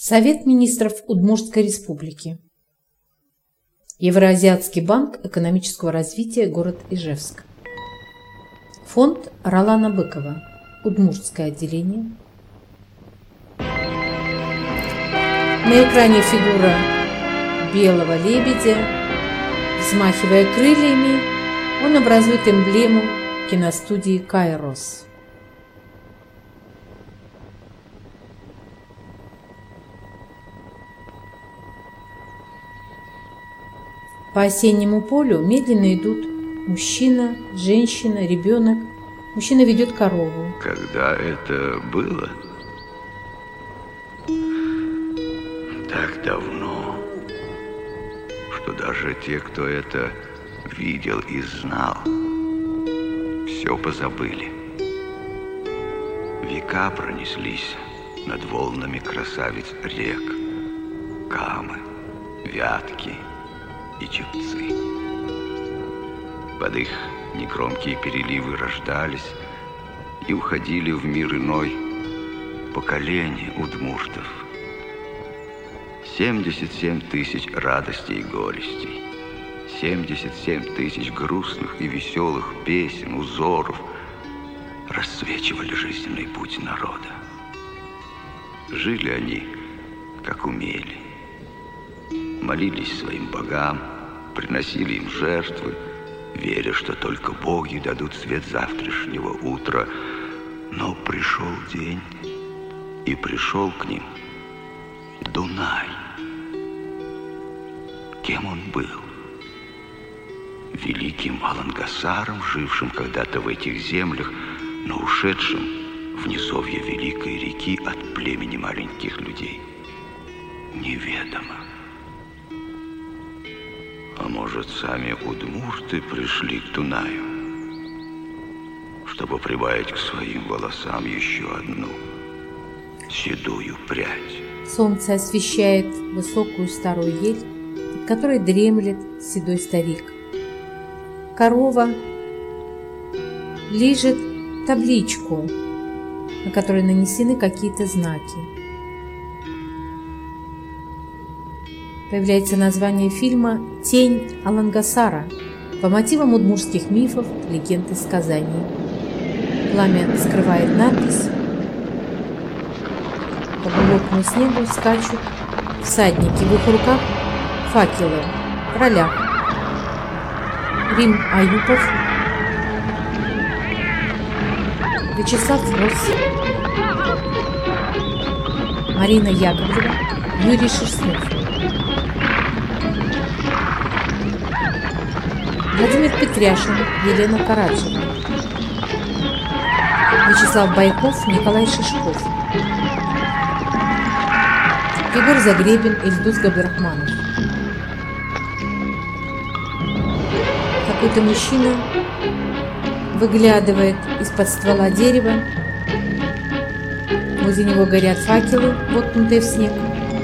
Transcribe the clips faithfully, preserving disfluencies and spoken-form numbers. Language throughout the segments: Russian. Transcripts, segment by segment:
Совет министров Удмуртской республики. Евроазиатский банк экономического развития, город Ижевск. Фонд Ролана Быкова. Удмуртское отделение. На экране фигура белого лебедя. Взмахивая крыльями, он образует эмблему киностудии «Кайрос». По осеннему полю медленно идут мужчина, женщина, ребенок. Мужчина ведет корову. Когда это было? Так давно, что даже те, кто это видел и знал, все позабыли. Века пронеслись над волнами красавиц рек, Камы, Вятки и Чепцы. Под их негромкие переливы рождались и уходили в мир иной поколения удмуртов. Семьдесят семь тысяч радостей и горестей, семьдесят семь тысяч грустных и веселых песен, узоров расцвечивали жизненный путь народа. Жили они, как умели. Молились своим богам, приносили им жертвы, веря, что только боги дадут свет завтрашнего утра. Но пришел день, и пришел к ним Дунай. Кем он был? Великим Алангасаром, жившим когда-то в этих землях, но ушедшим в низовье великой реки от племени маленьких людей? Неведомо. А может, сами удмурты пришли к Дунаю, чтобы прибавить к своим волосам еще одну седую прядь? Солнце освещает высокую старую ель, под которой дремлет седой старик. Корова лижет табличку, на которой нанесены какие-то знаки. Появляется название фильма «Тень Алангасара» по мотивам удмуртских мифов, легенд и сказаний. Пламя скрывает надпись. По глубокому снегу скачут всадники, в их руках факелы, в ролях Рим Аюпов, Вячеслав Фрос, Марина Яковлева, Юрий Шерстнев, Владимир Петряшин, Елена Караджина, Вячеслав Байков, Николай Шишков, Егор Загребин, Ильдус Габдрахманов. Какой-то мужчина выглядывает из-под ствола дерева. Возле него горят факелы, воткнутые в снег.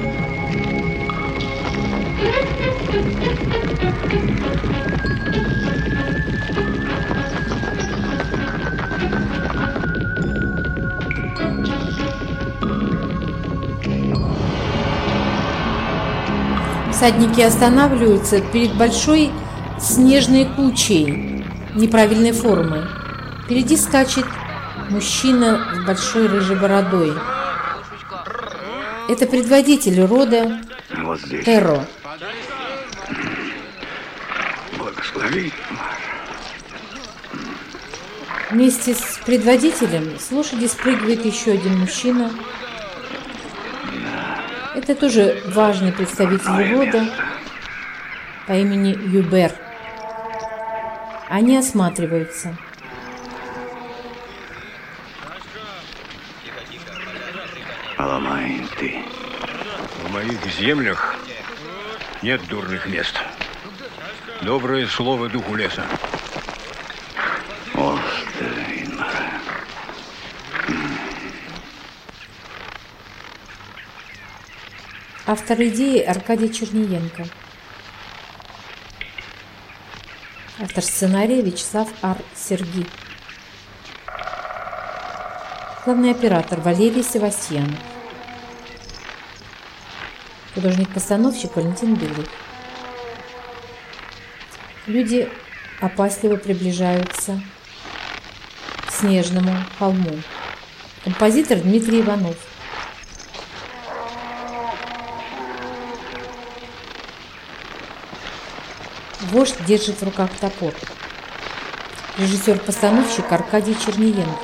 Всадники останавливаются перед большой снежной кучей неправильной формы. Впереди скачет мужчина с большой рыжей бородой. Это предводитель рода Вот здесь. Теро. Благослови. Вместе с предводителем с лошади спрыгивает еще один мужчина. Это тоже важный представитель рода по имени Юбер. Они осматриваются. Аламайн ты. В моих землях нет дурных мест. Доброе слово духу леса. Автор идеи Аркадий Черниенко. Автор сценария Вячеслав Ар. Сергий. Главный оператор Валерий Севастьянов. Художник-постановщик Валентин Белых. Люди опасливо приближаются к снежному холму. Композитор Дмитрий Иванов. Вождь держит в руках топор. Режиссер-постановщик Аркадий Черниенко.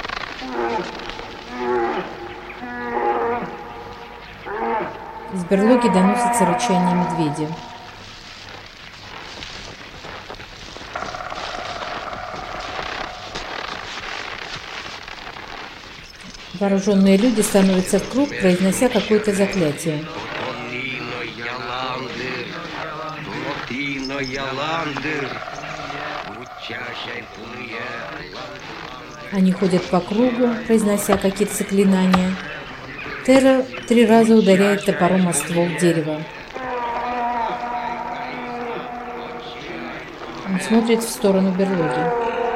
Из берлоги доносится рычание медведя. Вооруженные люди становятся в круг, произнося какое-то заклятие. Они ходят по кругу, произнося какие-то заклинания. Терра три раза ударяет топором о ствол дерева. Он смотрит в сторону берлоги.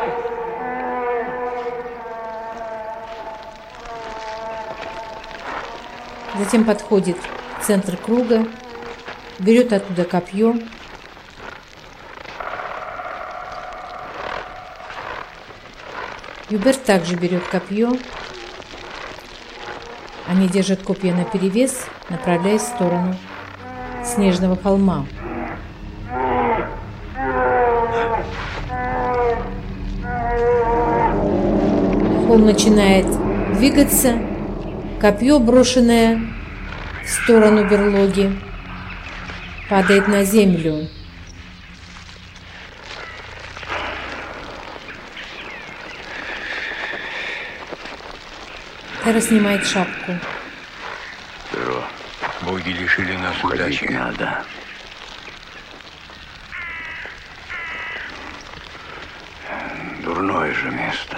Затем подходит в центр круга, берет оттуда копье. Юберт также берет копье. Они держат копья наперевес, направляясь в сторону снежного холма. Холм начинает двигаться. Копье, брошенное в сторону берлоги, падает на землю. Терра снимает шапку. Перо, Боги лишили нас уходить удачи. надо. Дурное же место.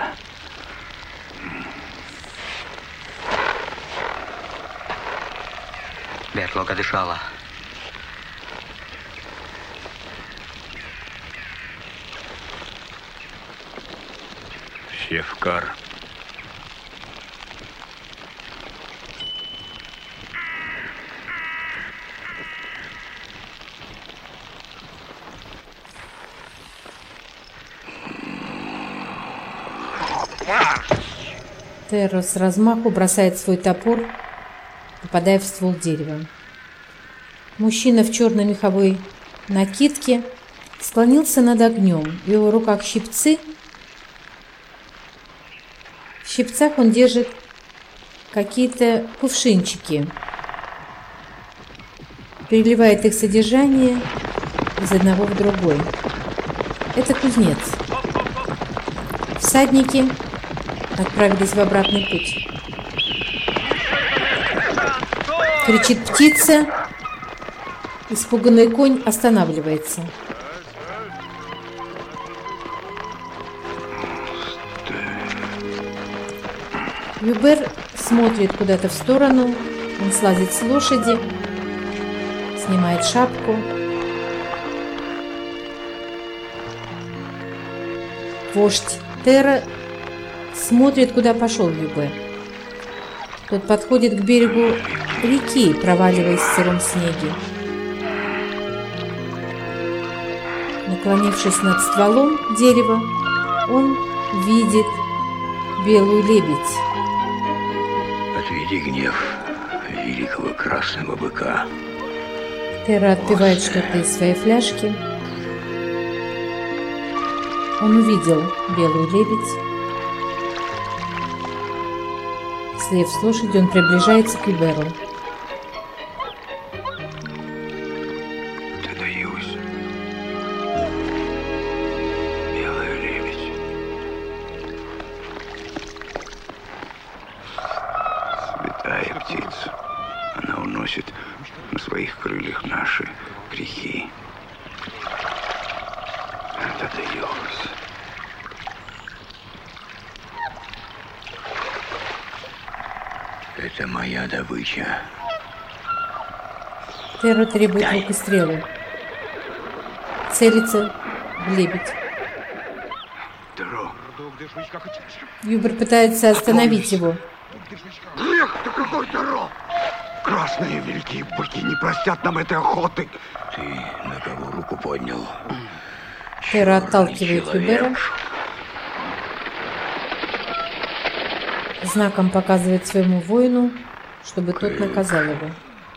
Берлога дышала. Севкар. Терра с размаху бросает свой топор, попадая в ствол дерева. Мужчина в черной меховой накидке склонился над огнем. В его руках щипцы. В щипцах он держит какие-то кувшинчики. Переливает их содержание из одного в другой. Это кузнец. Всадники отправились в обратный путь. Кричит птица. Испуганный конь останавливается. Юбер смотрит куда-то в сторону. Он слазит с лошади, снимает шапку. Вождь Терра смотрит, куда пошел Юбер. Тот подходит к берегу реки, проваливаясь в сыром снеге. Наклонившись над стволом дерева, он видит белую лебедь. Отведи гнев великого красного быка. Терра отпивает что-то из своей фляжки. Он увидел белую лебедь. Слев с лошади, он приближается к Юберу. Ты даешь. Белая лебедь. Святая птица. Она уносит на своих крыльях наши грехи. Это даешь. Это моя добыча. Терра требует лук и стрелы. Целится в лебедь. Теро, Юбер пытается остановить его. грех-то какой, Теро! Красные великие быки не простят нам этой охоты. Ты на кого руку поднял? Теро отталкивает Юбера, знаком показывает своему воину, чтобы тот наказал его.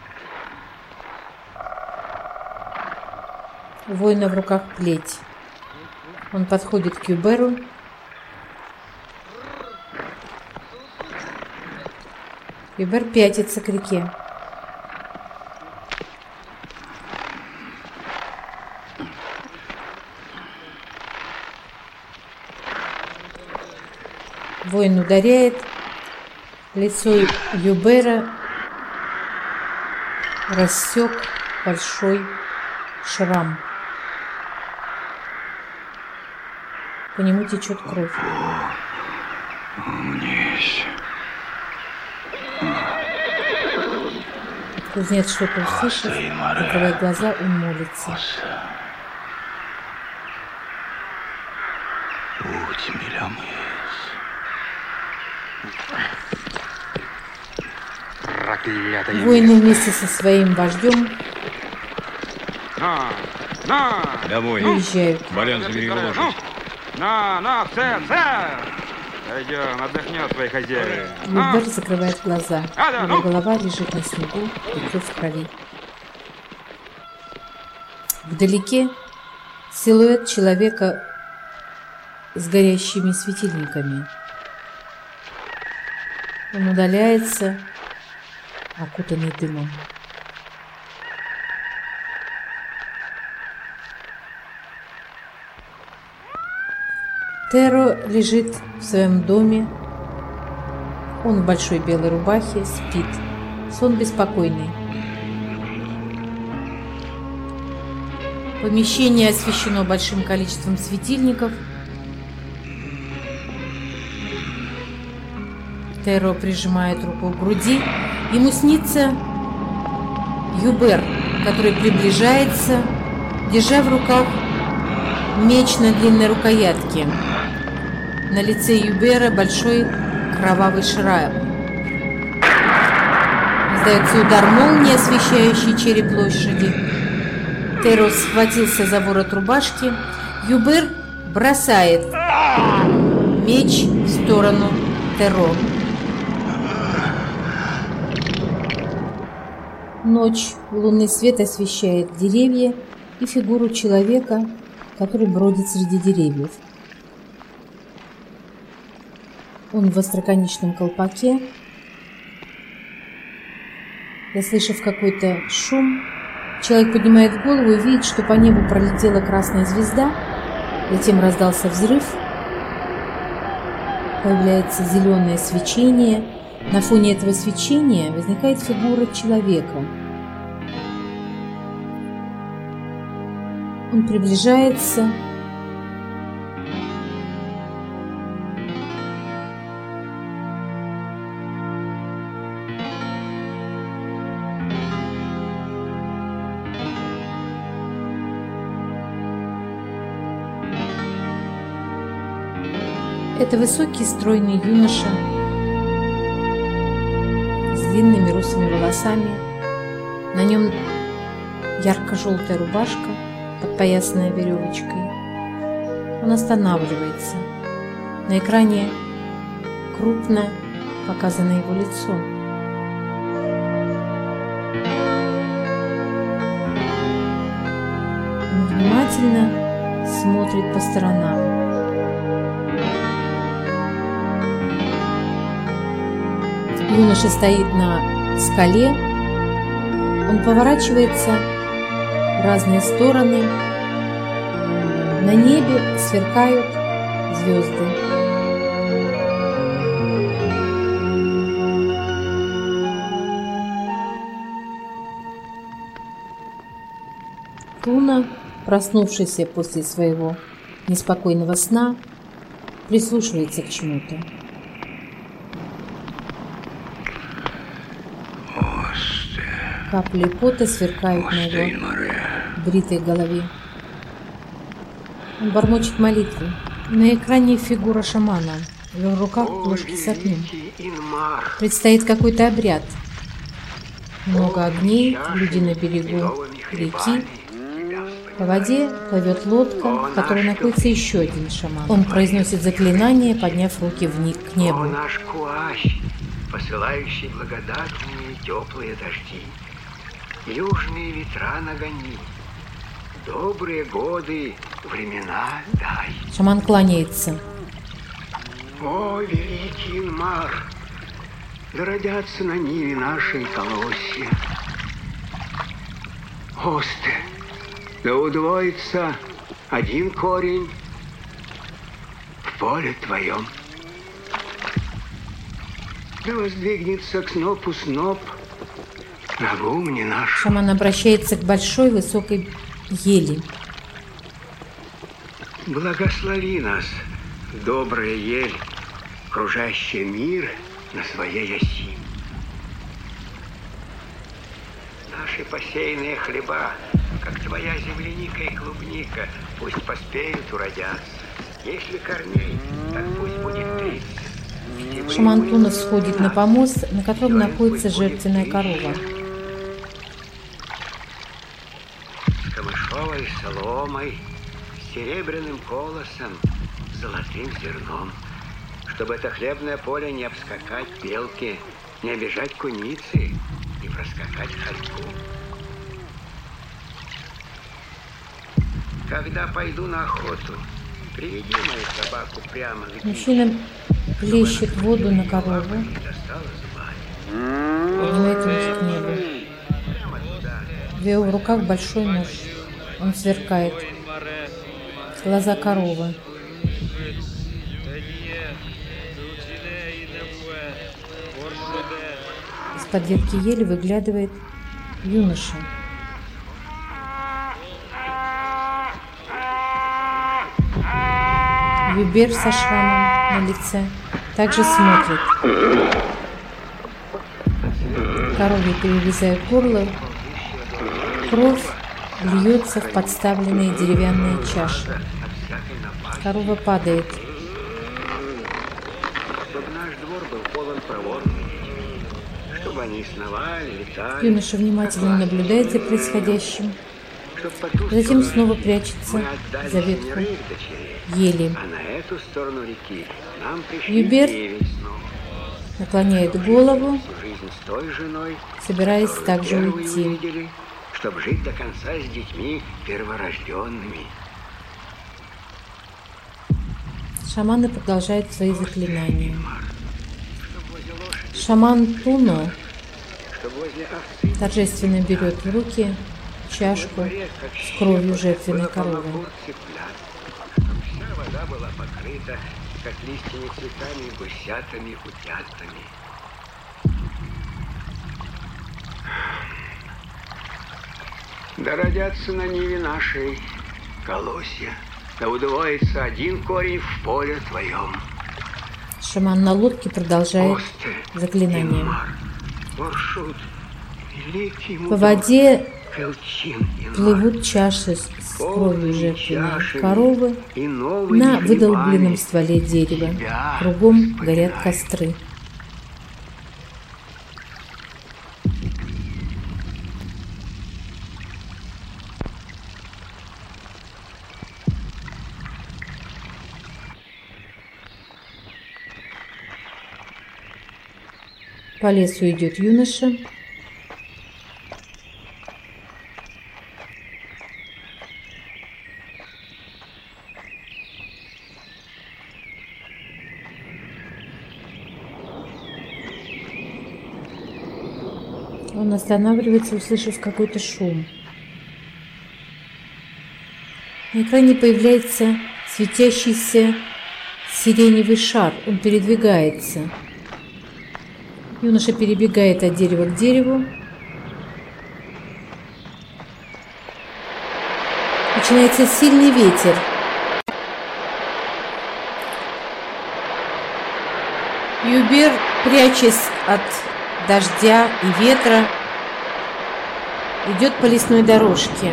У воина в руках плеть. Он подходит к Юберу. Юбер пятится к реке. Воин ударяет. Лицо Юбера рассек большой шрам. По нему течет кровь. Умнись. Кузнец что-то услышит, закрывает глаза и молится. Воины вместе со своим вождем На, на! Домой. уезжают. Балян забери его лошадь. На, на, сэр, сэр! Пойдем, отдохнет твой хозяин. Юбер закрывает глаза. Его голова лежит на снегу, лицо в крови. Вдалеке силуэт человека с горящими светильниками. Он удаляется, окутанный дымом. Теро лежит в своем доме. Он в большой белой рубахе спит. Сон беспокойный. Помещение освещено большим количеством светильников. Теро прижимает руку к груди. Ему снится Юбер, который приближается, держа в руках меч на длинной рукоятке. На лице Юбера большой кровавый шрам. Раздается удар молнии, освещающий череп лошади. Теро схватился за ворот рубашки. Юбер бросает меч в сторону Теро. Ночь, лунный свет освещает деревья и фигуру человека, который бродит среди деревьев. Он в остроконечном колпаке. Заслышав какой-то шум, человек поднимает голову и видит, что по небу пролетела красная звезда. Затем раздался взрыв. Появляется зеленое свечение. На фоне этого свечения возникает фигура человека. Он приближается. Это высокий, стройный юноша с длинными русыми волосами. На нем ярко-желтая рубашка, подпоясанная веревочкой. Он останавливается. На экране крупно показано его лицо. Он внимательно смотрит по сторонам. Юноша стоит на скале. Он поворачивается в разные стороны. На небе сверкают звезды. Туна, проснувшийся после своего неспокойного сна, прислушивается к чему-то. Капли пота сверкают на его бритой голове. Он бормочет молитвы. На экране фигура шамана. В его руках ложки с огнем. Предстоит какой-то обряд. Много огней, люди на берегу реки. По воде плывет лодка, в которой находится еще один шаман. Он произносит заклинание, подняв руки вниз к небу. О, наш Куащ, посылающий благодатные теплые дожди, южные ветра нагони, добрые годы, времена дай. Шаман кланяется. О, великий Инмар, да родятся на ниве нашей колосья. Осты, да удвоится один корень в поле твоем. Да воздвигнется к снопу сноп на гумне наш. Шаман обращается к большой высокой ели. Благослови нас, добрая ель, кружащая мир на своей оси. Наши посеянные хлеба, как твоя земляника и клубника, пусть поспеют уродятся. Если корней, так пусть будет тридцать. Шаман Туна всходит на помост, на котором находится жертвенная корова. С камышовой соломой, с серебряным колосом, с золотым зерном, чтобы это хлебное поле не обскакать белки, не обижать куницы, не проскакать хорьку. Когда пойду на охоту, приведи мою собаку прямо к дичи, Мужчина плещет воду на корову, не достала зубами. поднимает руки к небу. Прямо туда. В его руках большой нож. Он сверкает. Глаза коровы. Из-под ветки ели выглядывает юноша. Юбер со шрамом на лице также смотрит. Корове перерезают горло. Кровь льется в подставленные деревянные чаши. Корова падает. Чтобы наш двор был полон проворными детьми, чтобы они сновали, летали. Юноша внимательно наблюдает за происходящим. Чтоб по ту Затем сторону снова реки прячется мы отдали за ветку семерых дочерей, ели. а на эту сторону реки нам пришли Юбер девять снов. наклоняет голову, Всю жизнь с той женой, собираясь которую также первую уйти. увидели, чтобы жить до конца с детьми перворожденными. Шаманы продолжают свои заклинания. Шаман Туно Чтобы возле овцы торжественно берет в руки чашку с кровью жертвенной коровы. Чтобы вся вода была покрыта, как листьями, цветами, гусятами, утятами. Да родятся на ниве нашей колосья, да удвоится один корень в поле твоем. Шаман на лодке продолжает Осты, заклинание. Инмар, Оршут, великий По мудрый, воде Элчин, Инмар, плывут чаши с с кровью жертвенной чашами коровы и новыми на выдолбленном хлебами стволе дерева. тебя Кругом горят вспоминаю. костры. По лесу идет юноша. Он останавливается, услышав какой-то шум. На экране появляется светящийся сиреневый шар. Он передвигается. Юноша перебегает от дерева к дереву. Начинается сильный ветер. Юбер, прячась от дождя и ветра, идет по лесной дорожке.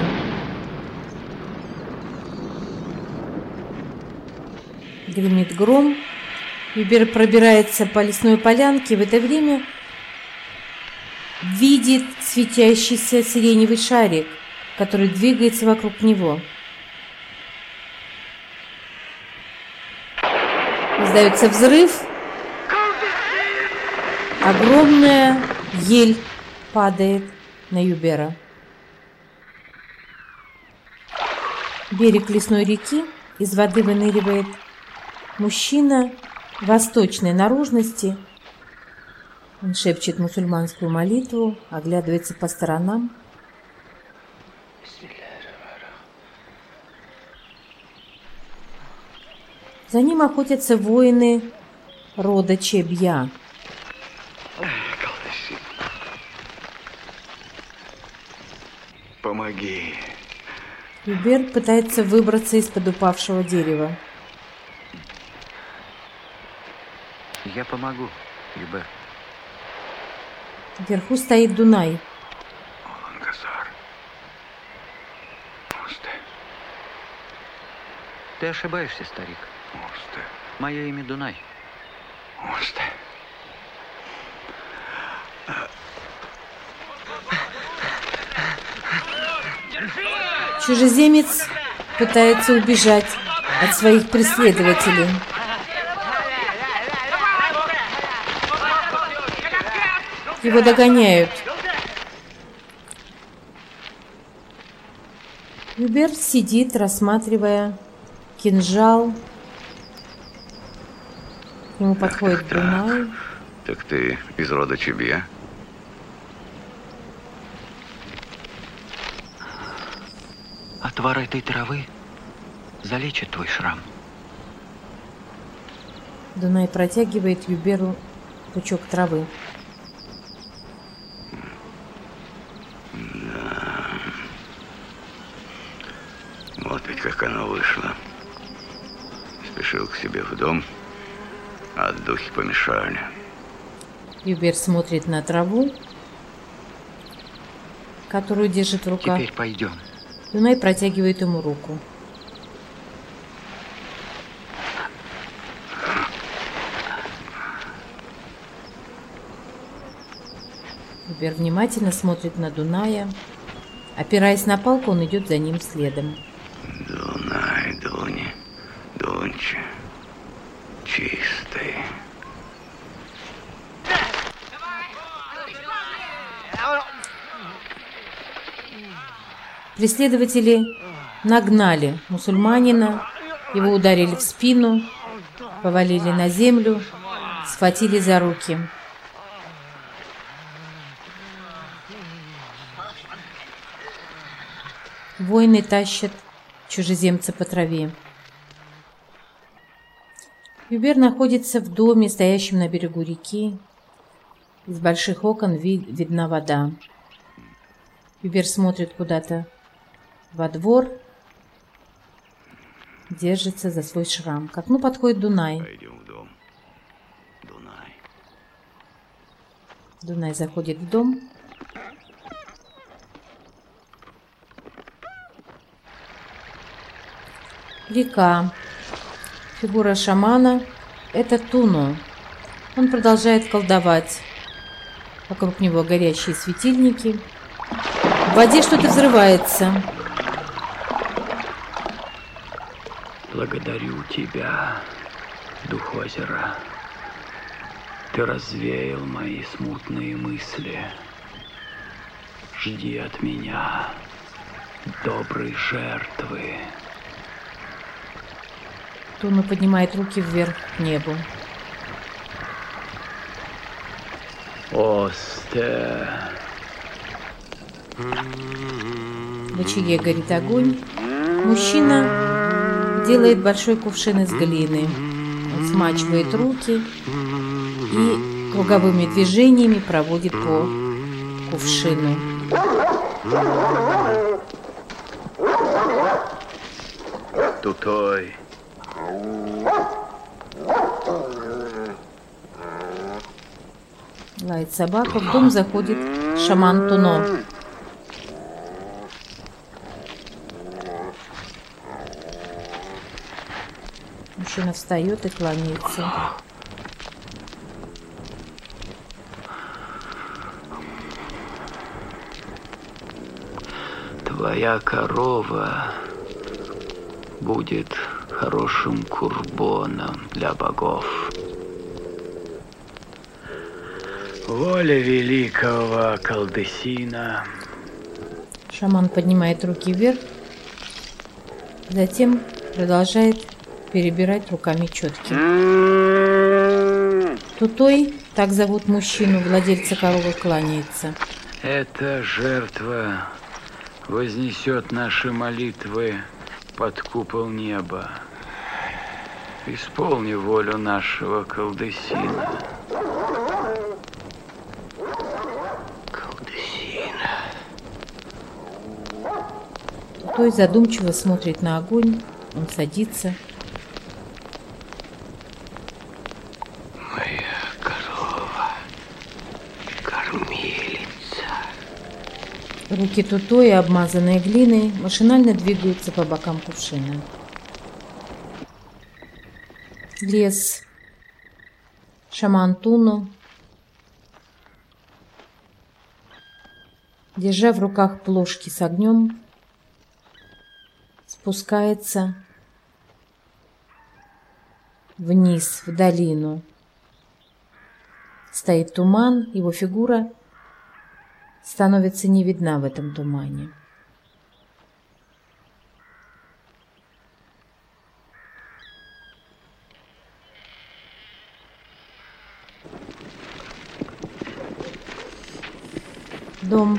Гремит гром. Юбер пробирается по лесной полянке. В это время видит светящийся сиреневый шарик, который двигается вокруг него. Раздается взрыв. Огромная ель падает на Юбера. Берег лесной реки, из воды выныривает мужчина восточной наружности. Он шепчет мусульманскую молитву, оглядывается по сторонам. За ним охотятся воины рода Чебья. Помоги. Юбер пытается выбраться из-под упавшего дерева. Я помогу, Юбер. Вверху стоит Дунай. Ты ошибаешься, старик. Мое имя Дунай. Чужеземец пытается убежать от своих преследователей. Его догоняют. Юбер сидит, рассматривая кинжал. К нему подходит Дунай. Так ты из рода Чебья? Отвар этой травы залечит твой шрам. Дунай протягивает Юберу пучок травы. Да. Вот ведь как оно вышло. Спешил к себе в дом, а духи помешали. Юбер смотрит на траву, которую держит в руках. Теперь пойдем. Дунай протягивает ему руку. Юбер внимательно смотрит на Дуная. Опираясь на палку, он идет за ним следом. Дунай, Дуни, Дунче, чистый. Преследователи нагнали мусульманина, его ударили в спину, повалили на землю, схватили за руки. Воины тащат чужеземца по траве. Юбер находится в доме, стоящем на берегу реки. Из больших окон вид- видна вода. Юбер смотрит куда-то во двор, держится за свой шрам. К окну подходит Дунай. Пойдем в дом. Дунай. Дунай заходит в дом. Река. Фигура шамана – это Туно. Он продолжает колдовать. Вокруг него горящие светильники. В воде что-то взрывается. Благодарю тебя, дух озера. Ты развеял мои смутные мысли. Жди от меня доброй жертвы. Туно поднимает руки вверх к небу. Осте. В очаге горит огонь. Мужчина делает большой кувшин из глины. Он смачивает руки и круговыми движениями проводит по кувшину. Тутой. Лает собака. В дом заходит шаман Туно. Мужчина встает и кланяется. твоя корова будет хорошим курбоном для богов. Воля великого Калдесина. Шаман поднимает руки вверх, затем продолжает перебирать руками четки. Тутой, так зовут мужчину, владельца коровы, кланяется. Эта жертва вознесет наши молитвы под купол неба. Исполни волю нашего Калдесина. Калдесина. Тутой задумчиво смотрит на огонь, он садится. Моя корова, кормилица. Руки Тутоя, обмазанные глиной, машинально двигаются по бокам кувшина. Лес. Шаман Туно, держа в руках плошки с огнем, спускается вниз, в долину. Стоит туман, его фигура становится не видна в этом тумане. Дом.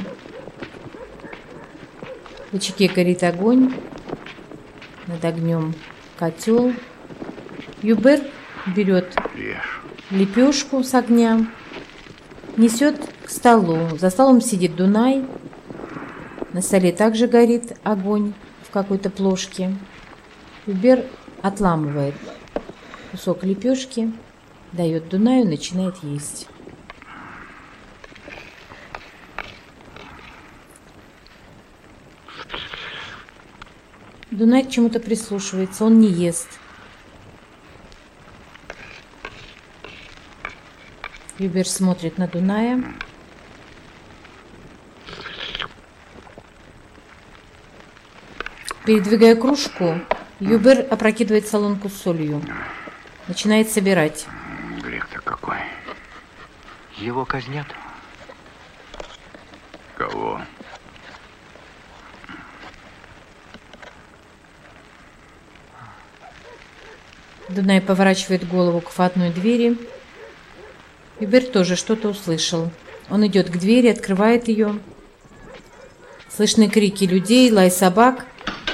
В очаге горит огонь, над огнем котел. Юбер берет лепешку с огня, несет к столу. За столом сидит Дунай. На столе также горит огонь в какой-то плошке. Юбер отламывает кусок лепешки, дает Дунаю, начинает есть. Дунай к чему-то прислушивается, он не ест. Юбер смотрит на Дуная. Передвигая кружку, Юбер опрокидывает солонку с солью. Начинает собирать. Грех-то какой. Его казнят? Кого? Дунай поворачивает голову к входной двери. Юбер тоже что-то услышал. Он идет к двери, открывает ее. Слышны крики людей, лай собак.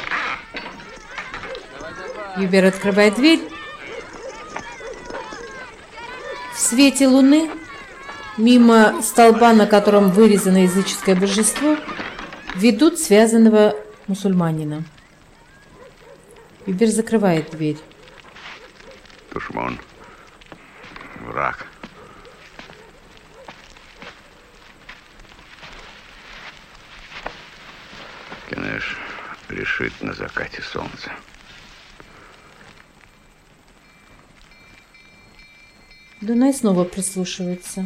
Юбер открывает дверь. В свете луны, мимо столба, на котором вырезано языческое божество, ведут связанного мусульманина. Юбер закрывает дверь. Душман. Враг. Кенеш решит на закате солнца. Дунай снова прислушивается.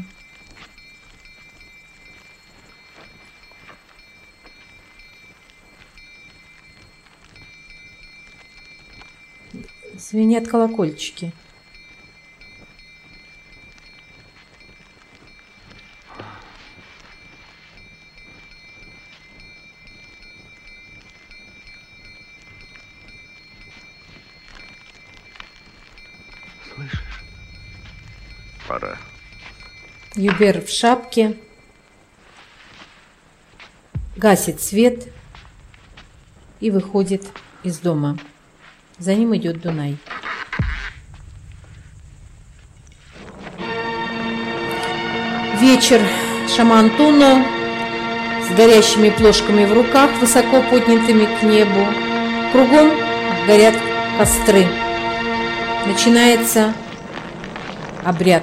Звенят колокольчики. Слышишь? Пора. Юбер в шапке гасит свет и выходит из дома. За ним идет Дунай. Вечер. Шаман Туно с горящими плошками в руках, высоко поднятыми к небу. Кругом горят костры. Начинается обряд.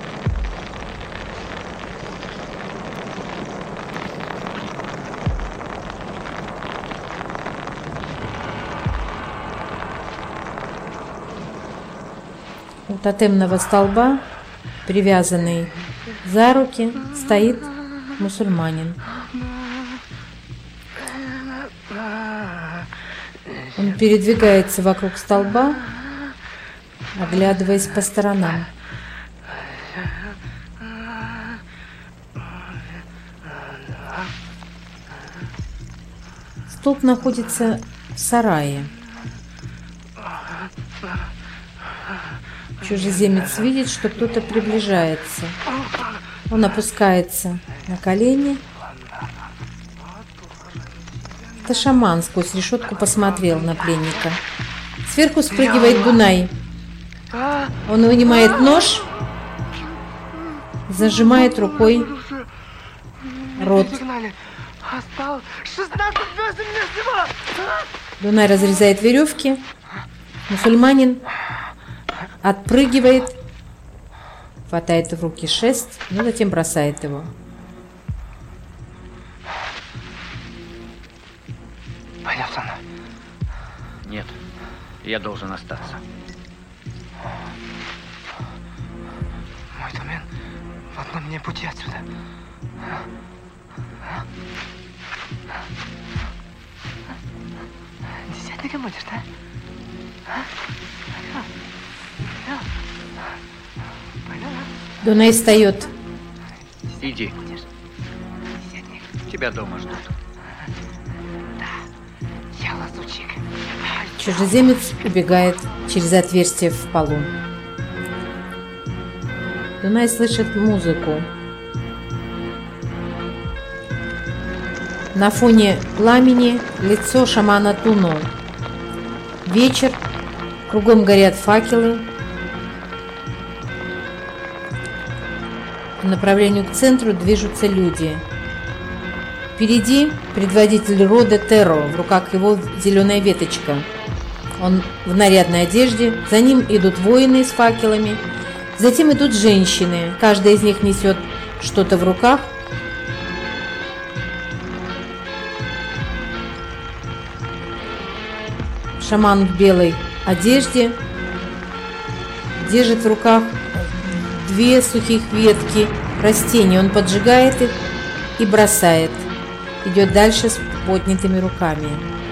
У тотемного столба, привязанный за руки, стоит мусульманин. Он передвигается вокруг столба, оглядываясь по сторонам. Столб находится в сарае. Чужеземец видит, что кто-то приближается. Он опускается на колени. Это шаман сквозь решетку посмотрел на пленника. Сверху спрыгивает Дунай. Он вынимает нож, зажимает рукой рот. Дунай разрезает веревки. Мусульманин отпрыгивает, хватает в руки шест, но затем бросает его. Пойдем со мной. Нет, я должен остаться. Мой тумен в одном мне пути отсюда. Десятником будешь, да? Дунай встает. Иди. Тебя дома ждут. Я лазутчик. Чужеземец убегает через отверстие в полу. Дунай слышит музыку. На фоне пламени лицо шамана Туно. Вечер, кругом горят факелы. По направлению к центру движутся люди. Впереди предводитель рода Теро, в руках его зеленая веточка. Он в нарядной одежде, за ним идут воины с факелами, затем идут женщины, каждая из них несет что-то в руках. Шаман в белой одежде держит в руках две сухих ветки растений. Он поджигает их и бросает. Идет дальше с поднятыми руками.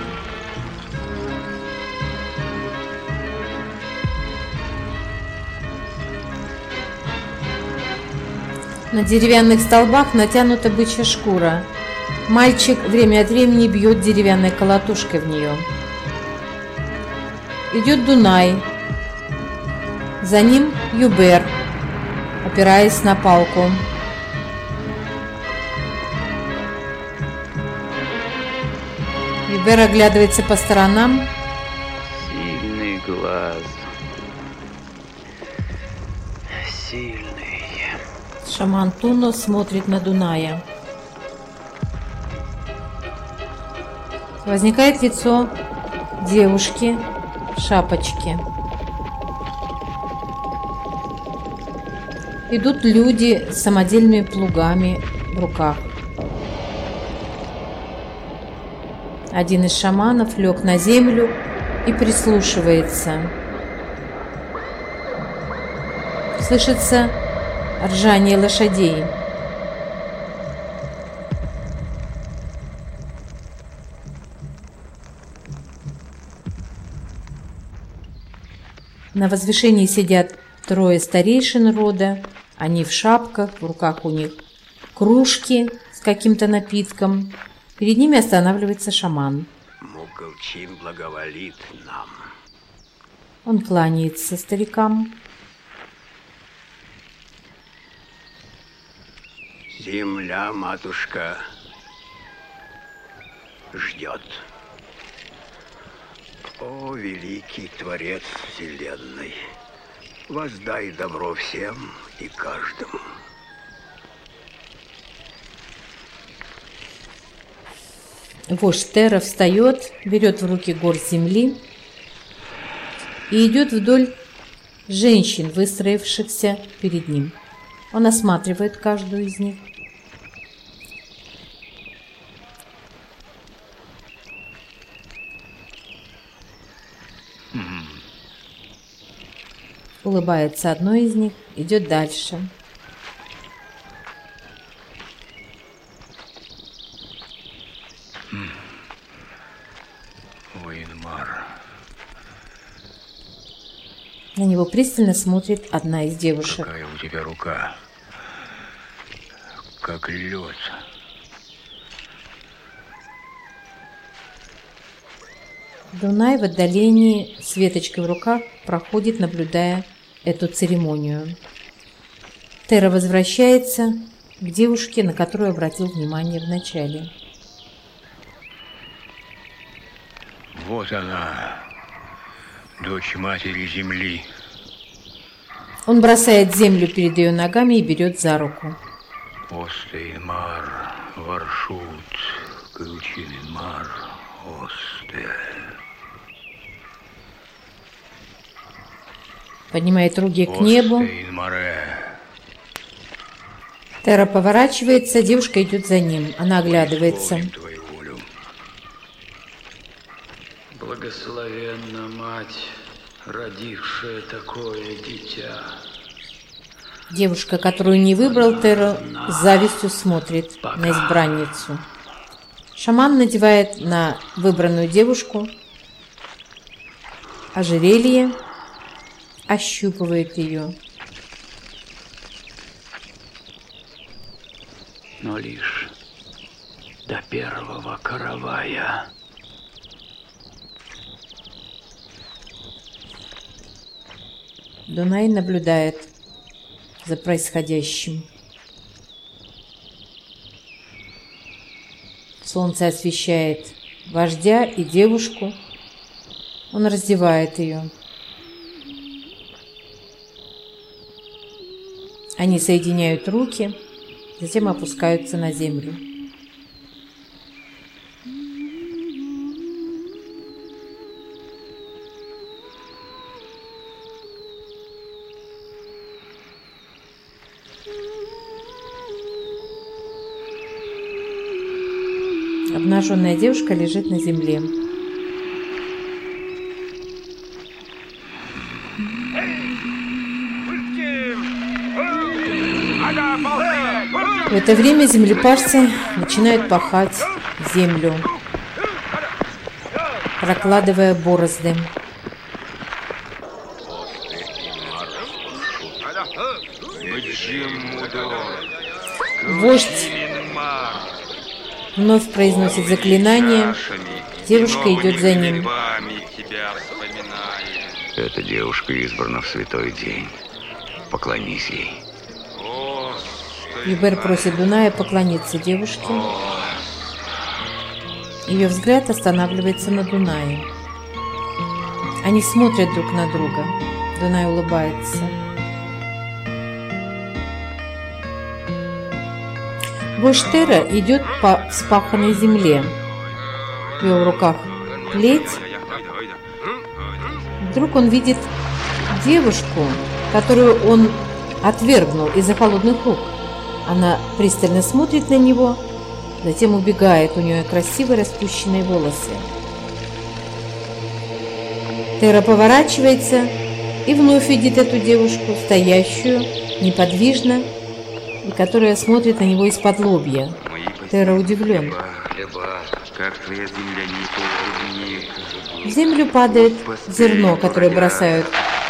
На деревянных столбах натянута бычья шкура. Мальчик время от времени бьет деревянной колотушкой в нее. Идет Дунай. За ним Юбер, опираясь на палку. Юбер оглядывается по сторонам. Сильный глаз. Сильный. Шаман Туно смотрит на Дуная. Возникает лицо девушки в шапочке. Идут люди с самодельными плугами в руках. Один из шаманов лег на землю и прислушивается. Слышится ржание лошадей. На возвышении сидят трое старейшин рода. Они в шапках, в руках у них кружки с каким-то напитком. Перед ними останавливается шаман. Муколчин благоволит нам. Он кланяется старикам. Земля, матушка, ждет. О, великий Творец Вселенной, воздай добро всем и каждому. Вождь Тера встает, берет в руки горсть земли и идет вдоль женщин, выстроившихся перед ним. Он осматривает каждую из них. Улыбается одной из них, идет дальше. Воин Мар. На него пристально смотрит одна из девушек. Какая у тебя рука? Как лед. Дунай в отдалении с веточкой в руках проходит, наблюдая эту церемонию. Тера возвращается к девушке, на которую обратил внимание в начале. Вот она, дочь матери земли. Он бросает землю перед ее ногами и берет за руку. Остейнмар, Варшут, Каучининмар, Осте. Поднимает руки к небу. Тера поворачивается, девушка идет за ним. Она оглядывается. Благословенна мать, родившая такое дитя. Девушка, которую не выбрал Тера, с завистью смотрит на избранницу. Шаман надевает на выбранную девушку ожерелье, ощупывает ее. Но лишь до первого каравая. Дунай наблюдает за происходящим. Солнце освещает вождя и девушку. Он раздевает ее. Они соединяют руки, затем опускаются на землю. Обнаженная девушка лежит на земле. В это время землепашцы начинают пахать землю, прокладывая борозды. Вождь вновь произносит заклинание. Девушка идет за ним. Эта девушка избрана в святой день. Поклонись ей. Юбер просит Дуная поклониться девушке. Ее взгляд останавливается на Дунае. Они смотрят друг на друга. Дунай улыбается. Вождь Тера идет по вспаханной земле. В его руках плеть. Вдруг он видит девушку, которую он отвергнул из-за холодных рук. Она пристально смотрит на него, затем убегает. У нее красивые распущенные волосы. Тера поворачивается и вновь видит эту девушку, стоящую неподвижно, и которая смотрит на него из-под лобья. Тера удивлен. В землю падает зерно, которое бросают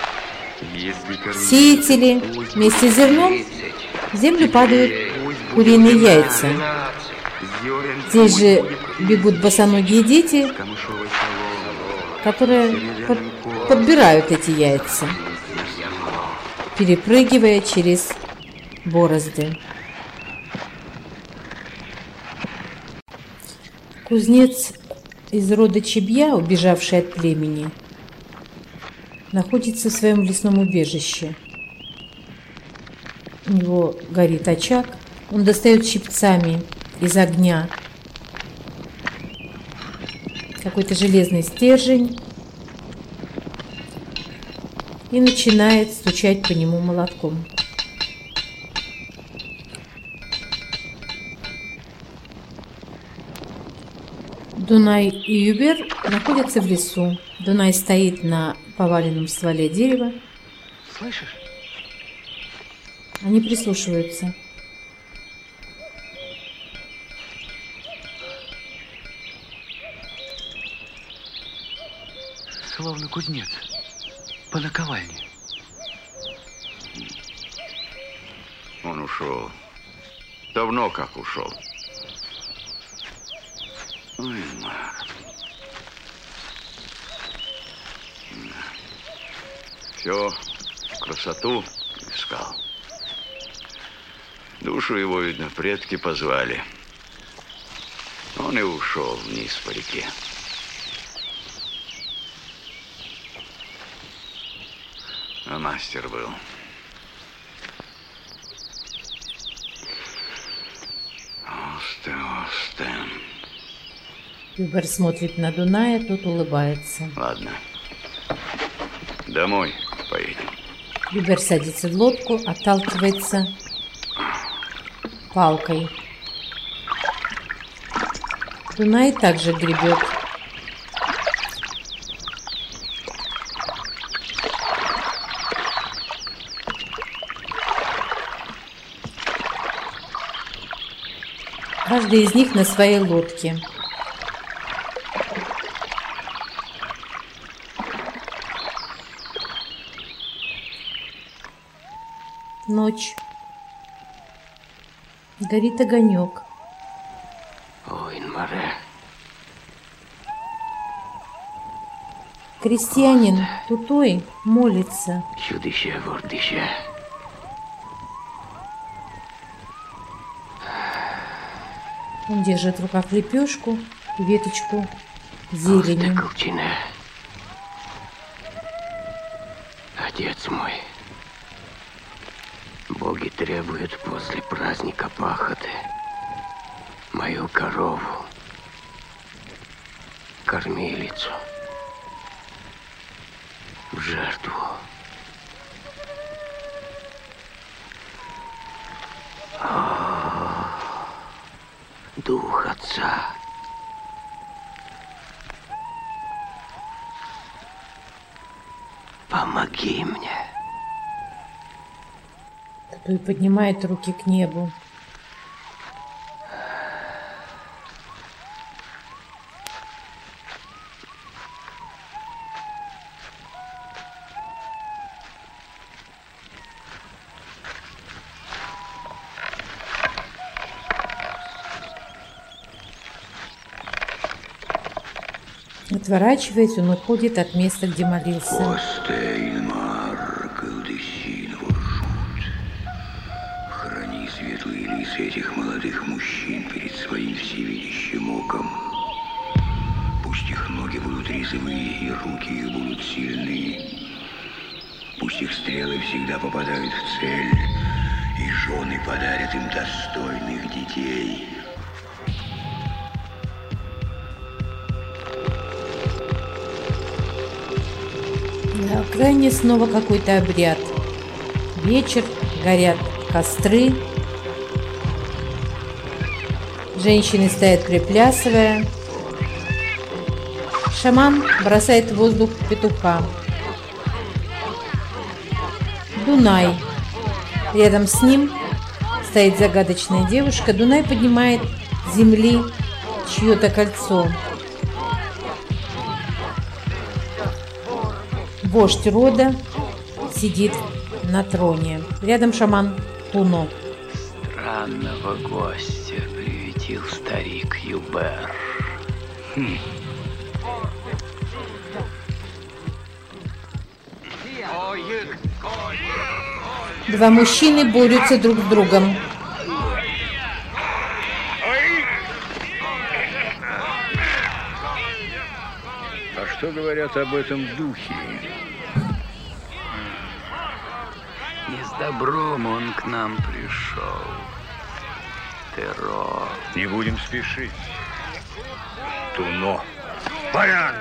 сеятели. Вместе с зерном в землю падают куриные яйца. Здесь же бегут босоногие дети, которые под, подбирают эти яйца, перепрыгивая через борозды. Кузнец из рода Чебья, убежавший от племени, находится в своем лесном убежище. У него горит очаг, он достает щипцами из огня какой-то железный стержень и начинает стучать по нему молотком. Дунай и Юбер находятся в лесу. Дунай стоит на поваленном стволе дерева. Слышишь? Они прислушиваются. словно кузнец. По наковальне. Он ушел. Давно как ушел. Ой, Мар. Все, красоту искал. Душу его, видно, предки позвали. Он и ушел вниз по реке. А мастер был. Осте, осте. Любер смотрит на Дуная, тот улыбается. Ладно. Домой поедем. Любер садится в лодку, отталкивается палкой. Дунай также гребет. Каждый из них на своей лодке. Ночь. Горит огонек. Ой, Маре. Крестьянин Тутой молится. Чудище, вордище. Он держит в руках лепешку и веточку зелени. Отец мой, боги требуют после праздника пахоты мою корову, кормилицу, в жертву. О, дух отца. Помоги мне. Тутой поднимает руки к небу. Отворачиваясь, он уходит от места, где молился. Храни светлые лица этих молодых мужчин перед своим всевидящим оком. Пусть их ноги будут резвые, и руки их будут сильные. Пусть их стрелы всегда попадают в цель, и жены подарят им достойных детей. На окраине снова какой-то обряд. Вечер, горят костры. Женщины стоят приплясывая. Шаман бросает в воздух петуха. Дунай. Рядом с ним стоит загадочная девушка. Дунай поднимает с земли чье-то кольцо. Вождь рода сидит на троне. Рядом шаман Туно. Странного гостя приютил старик Юбер. Хм. Два мужчины борются друг с другом. А что говорят об этом духе? Не с добром он к нам пришел. Террор. Не будем спешить. Туно. Барян!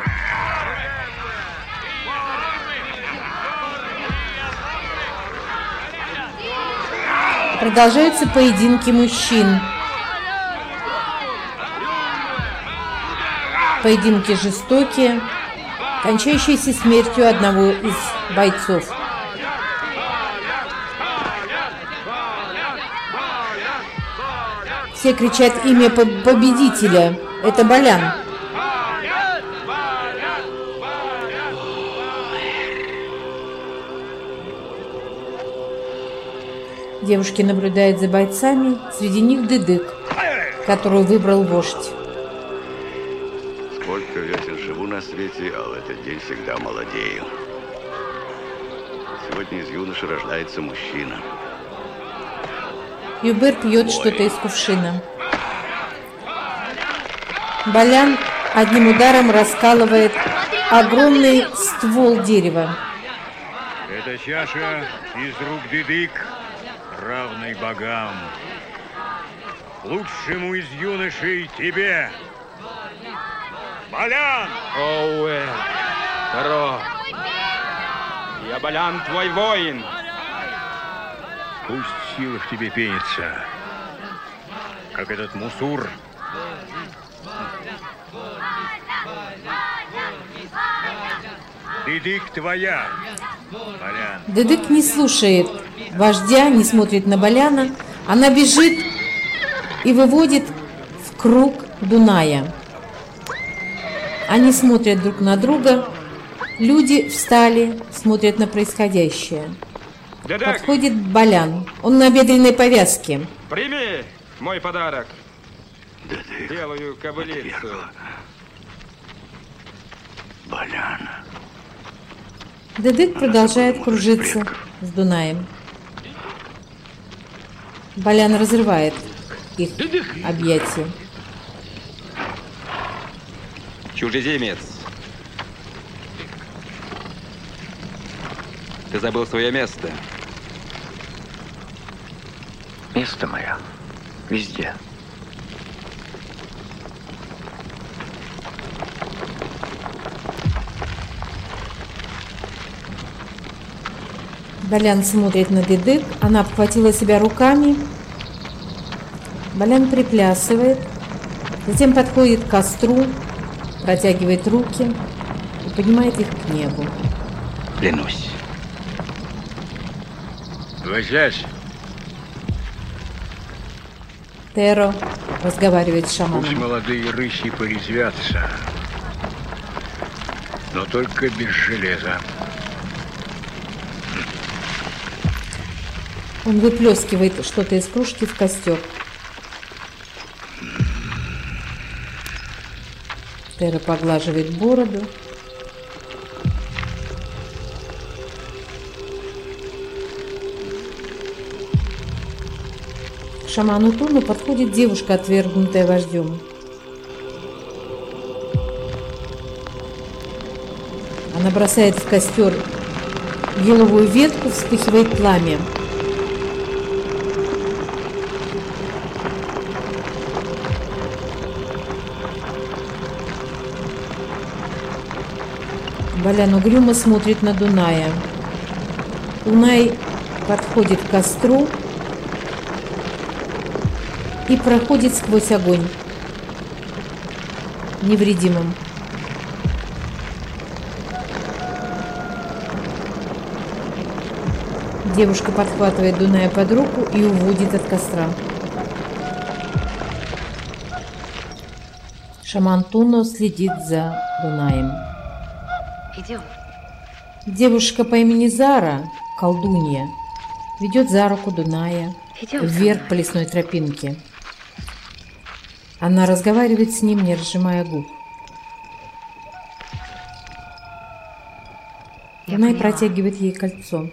Продолжаются поединки мужчин. Поединки жестокие, кончающиеся смертью одного из бойцов. Все кричат имя победителя. Это Балян. Девушки наблюдают за бойцами, среди них Дыдык, которую выбрал вождь. Сколько весен живу на свете, а в этот день всегда молодею. Сегодня из юноши рождается мужчина. Юбер пьет Ой. что-то из кувшина. Балян одним ударом раскалывает огромный ствол дерева. Эта чаша из рук Дыдык, равной богам. Лучшему из юношей тебе, Балян! Оуэ, Таро, я Балян, твой воин. Пусть сила в тебе пенится, как этот мусур. Дыдык твоя, Балян. Дыдык не слушает вождя, не смотрит на Баляна. Она бежит и выводит в круг Дуная. Они смотрят друг на друга. Люди встали, смотрят на происходящее. Дыдык, Подходит Балян. Он на бедренной повязке. прими мой подарок. Дыдык Белую кобылицу. отвергла Баляна. Дыдык продолжает забыла кружиться предков. с Дунаем. Балян разрывает их объятия. Чужеземец. Ты забыл свое место. Место мое везде. Балян смотрит на Дыдык. Она обхватила себя руками. Балян приплясывает. Затем подходит к костру, протягивает руки и поднимает их к небу. Клянусь. Возясь, Теро разговаривает с пусть шаманом. молодые рыси порезвятся, но только без железа. Он выплескивает что-то из кружки в костер. Теро поглаживает бороду. К шаману Туну подходит девушка, отвергнутая вождем. Она бросает в костер еловую ветку, вспыхивает пламя. Балян угрюмо смотрит на Дуная. Дунай подходит к костру и проходит сквозь огонь невредимым. Девушка подхватывает Дуная под руку и уводит от костра. Шаман Туно следит за Дунаем. Идем. Девушка по имени Зара, колдунья, ведет за руку Дуная Идем. вверх по лесной тропинке. Она разговаривает с ним, не разжимая губ. Я Дунай поняла. протягивает ей кольцо.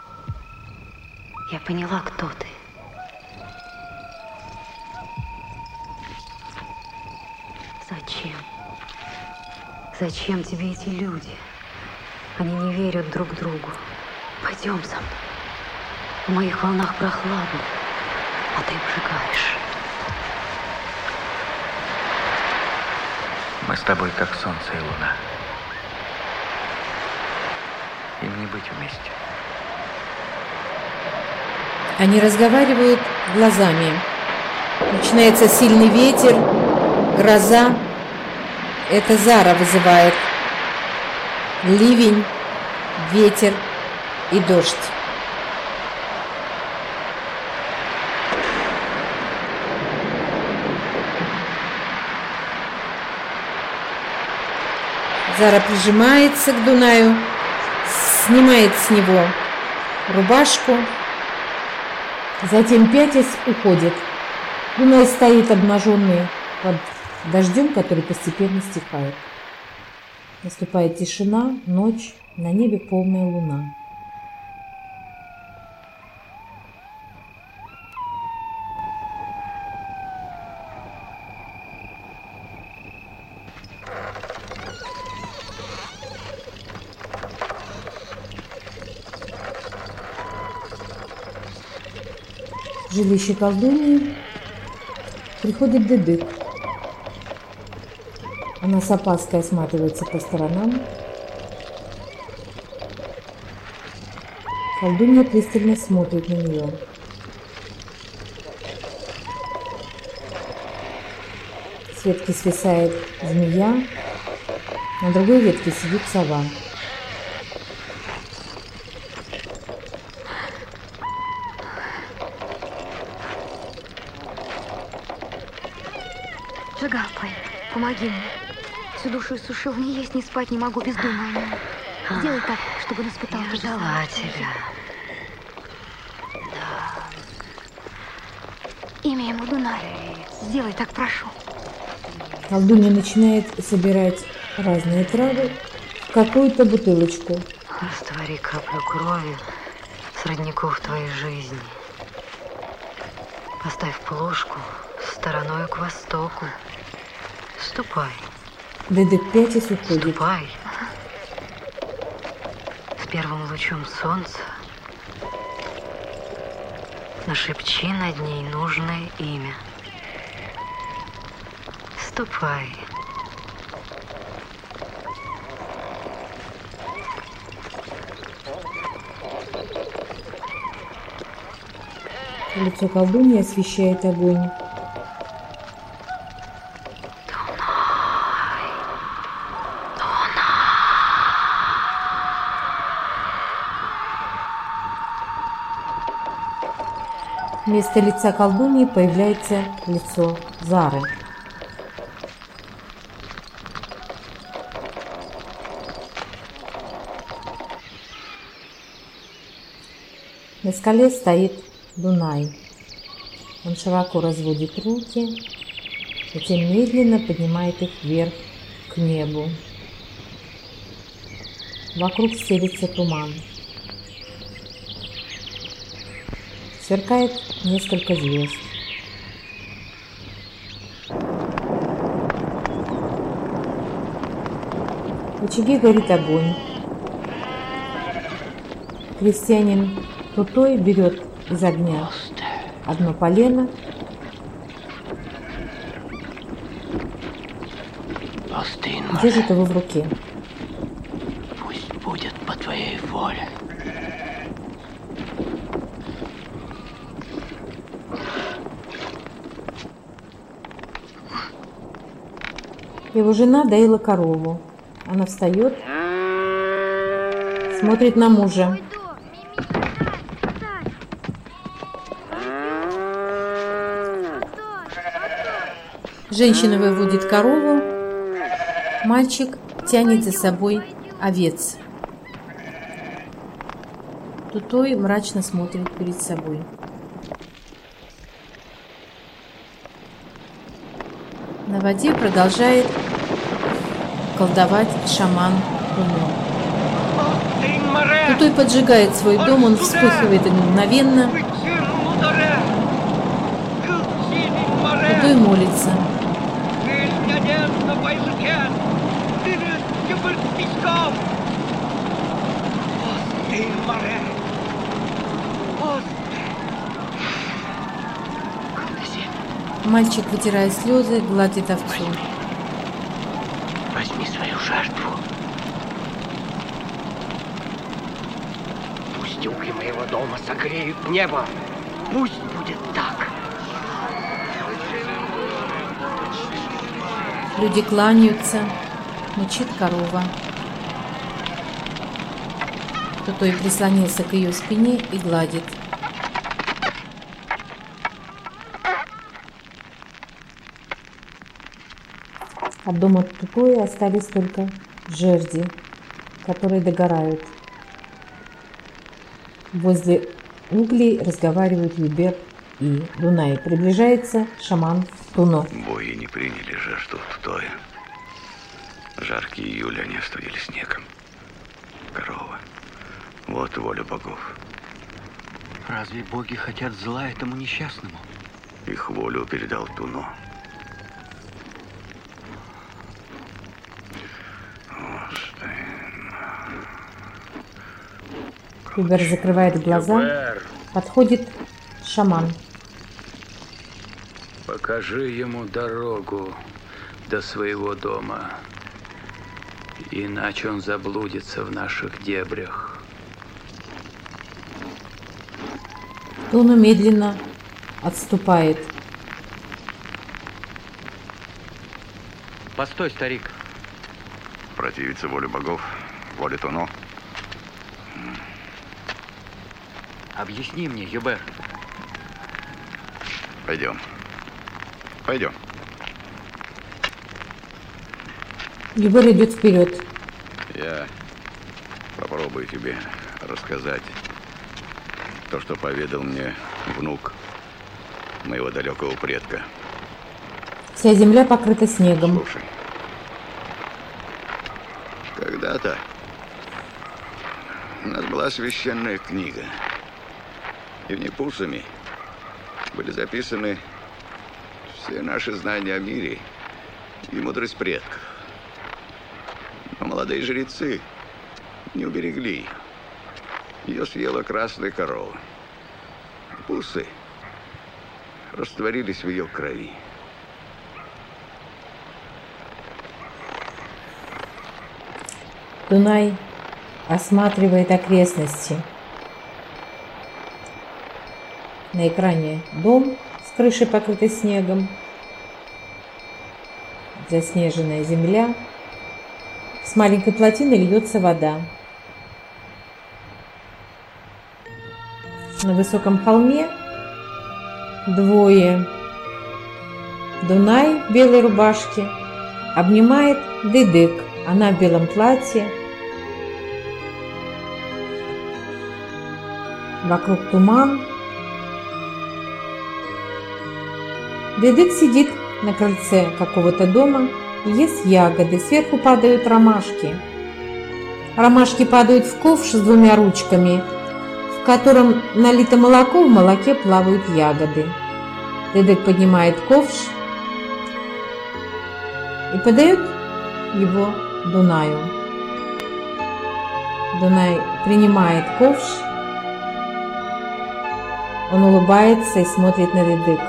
Я поняла, кто ты. Зачем? Зачем тебе эти люди? Они не верят друг другу. Пойдем со мной. В моих волнах прохладно, а ты обжигаешь. Мы с тобой как солнце и луна. Им не быть вместе. Они разговаривают глазами. Начинается сильный ветер, гроза. Это Зара вызывает ливень, ветер и дождь. Зара прижимается к Дунаю, снимает с него рубашку Затем, пятясь, уходит. Дунай стоит обнаженный под дождем, который постепенно стихает. Наступает тишина, ночь, на небе полная луна. В жилище колдуньи приходит Дыдык. Она с опаской осматривается по сторонам. Колдунья пристально смотрит на нее. С ветки свисает змея, на другой ветке сидит сова. Жигалпай, помоги мне. Всю душу иссушил, ни есть, ни спать не могу без думы о нем. Сделай так, чтобы он испытал. Я ждала тебя. Да. Имя ему Дунай. Сделай так, прошу. Колдунья начинает собирать разные травы в какую-то бутылочку. Раствори каплю крови с родников твоей жизни. Поставь плошку стороной к востоку. Ступай. Дыдык пятясь уходит. Ступай. С первым лучом солнца нашепчи над ней нужное имя. Ступай. Лицо колдуньи освещает огонь. Вместо лица колдуньи появляется лицо Зары. На скале стоит Дунай. Он широко разводит руки, затем медленно поднимает их вверх к небу. Вокруг стелится туман. Сверкает несколько звезд. В очаге горит огонь. Крестьянин Тутой берет из огня одно полено, держит его в руке. Пусть будет по твоей воле. Его жена доила корову. Она встает, смотрит на мужа. Женщина выводит корову, мальчик тянет за собой овец. Тутой мрачно смотрит перед собой. На воде продолжает колдовать шаман Куно. Тутой поджигает свой дом, он вспыхивает мгновенно. Тутой молится. Мальчик, вытирая слезы, гладит овцу. Возьми свою жертву. Пусть угли моего дома согреют небо. Пусть будет так. Люди кланяются, мычит корова. Тутой прислонился к ее спине и гладит. От дома Тутоя остались только жерди, которые догорают. Возле углей разговаривают Юбер и Дунай. Приближается шаман Туно. Боги не приняли жажду Тутоя. Жаркий июль они остудили снегом. Корова. Вот воля богов. Разве боги хотят зла этому несчастному? Их волю передал Туно. Юбер закрывает глаза. Юбер. Подходит шаман. Покажи ему дорогу до своего дома, иначе он заблудится в наших дебрях. Туно медленно отступает. Постой, старик. Противиться воле богов, воле Туно. Объясни мне, Юбер. Пойдем. Пойдем. Юбер идет вперед. Я попробую тебе рассказать то, что поведал мне внук моего далекого предка. Вся земля покрыта снегом. Слушай. Когда-то у нас была священная книга. И в ней пусами были записаны все наши знания о мире и мудрость предков. Но молодые жрецы не уберегли. Ее съела красная корова. Пусы растворились в ее крови. Дунай осматривает окрестности. На экране дом с крышей, покрытой снегом, заснеженная земля. С маленькой плотины льется вода. На высоком холме двое. Дунай в белой рубашке обнимает Дыдык. Она в белом платье. Вокруг туман. Дыдык сидит на крыльце какого-то дома и ест ягоды. Сверху падают ромашки. Ромашки падают в ковш с двумя ручками, в котором налито молоко, в молоке плавают ягоды. Дыдык поднимает ковш и подает его Дунаю. Дунай принимает ковш. Он улыбается и смотрит на Дыдык.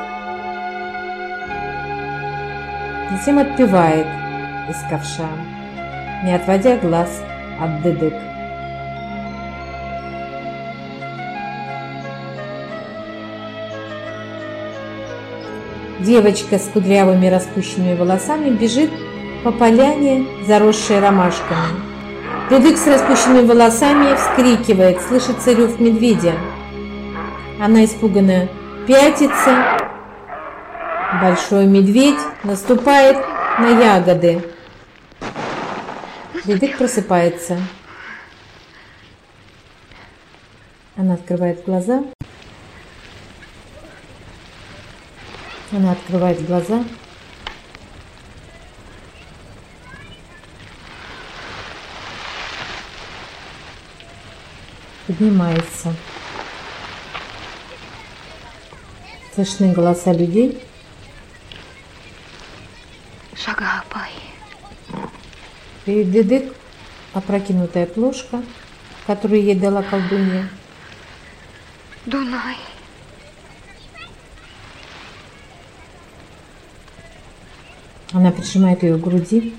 Затем отпивает из ковша, не отводя глаз от Дыдык. Девочка с кудрявыми распущенными волосами бежит по поляне, заросшей ромашками. Дыдык с распущенными волосами вскрикивает, слышится рев медведя. Она испуганно пятится. Большой медведь наступает на ягоды. Дыдык просыпается. Она открывает глаза. Она открывает глаза. Поднимается. Слышны голоса людей. Шагапай. Перед Дыдык опрокинутая плошка, которую ей дала колдунья. Дунай. Она прижимает ее к груди.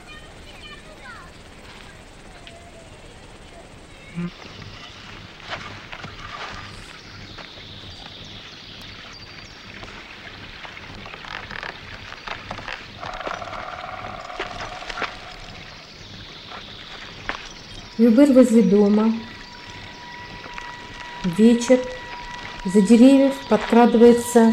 Юбер возле дома. Вечер. За деревьев подкрадывается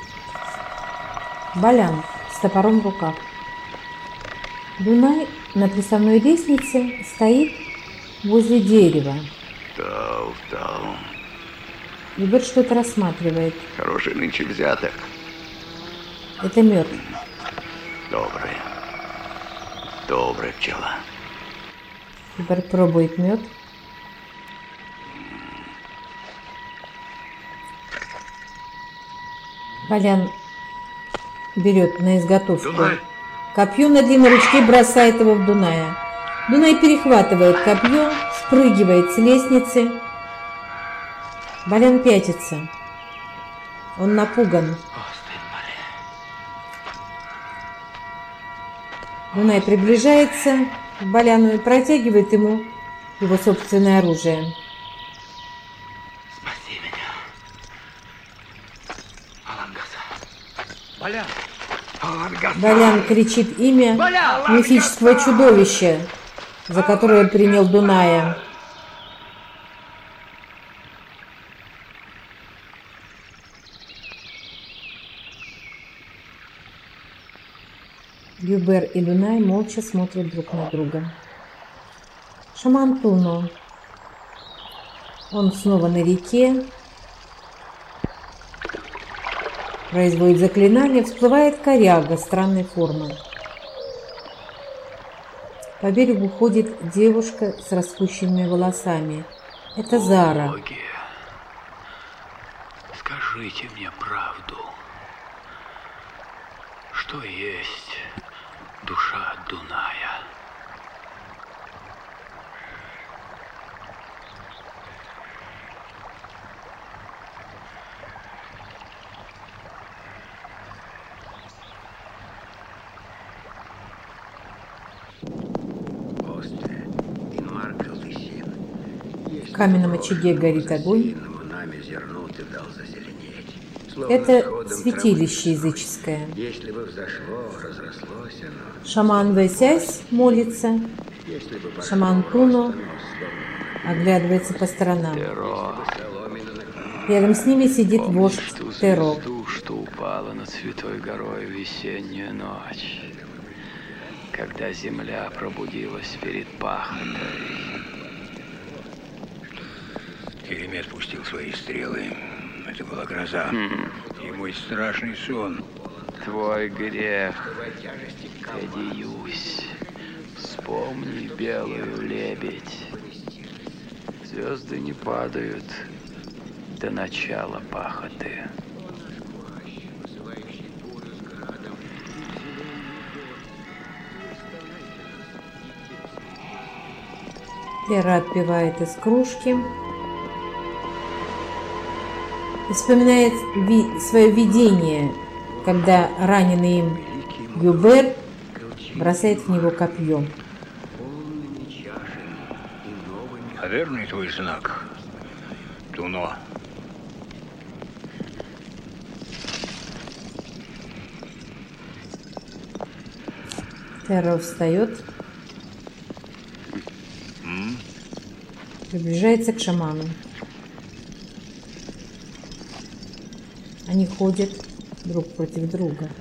Балян с топором в руках. Дунай на приставной лестнице стоит возле дерева. Тау, тау. Юбер что-то рассматривает. Хороший нынче взяток. Это мед. Добрая. Добрая пчела. Юбер пробует мед. Валян берет на изготовку Дунай. копье на длинной ручке, бросает его в Дуная. Дунай перехватывает копье, спрыгивает с лестницы. Валян пятится. Он напуган. Дунай приближается к Валяну и протягивает ему его собственное оружие. Спаси меня. Алангаса. Валян. Алангаса. Валян кричит имя Валян! мифического чудовища, за которое принял Дуная. Юбер и Дунай молча смотрят друг на друга. Шаман Туно. Он снова на реке. Производит заклинание, всплывает коряга странной формы. По берегу ходит девушка с распущенными волосами. Это Зара. Боги, скажите мне правду. Что есть душа Дуная? В каменном очаге горит огонь. Это святилище языческое. Если бы взошло, разрослось оно. Шаман Вэсясь молится. Шаман Туно оглядывается по сторонам. Рядом с ними сидит вождь Теро. Звезду, что упала над Святой горой в весеннюю ночь, когда земля пробудилась перед пахотой. Керемет пустил свои стрелы. Это была гроза. Хм. И мой страшный сон. Твой грех, Эдиюсь. Вспомни белую лебедь. Звезды не падают до начала пахоты. Тера отпивает из кружки и вспоминает ви- свое видение, когда раненый им Юбер бросает в него копье. А верный твой знак, Туно. Тера встает, приближается к шаману. Они ходят друг против друга.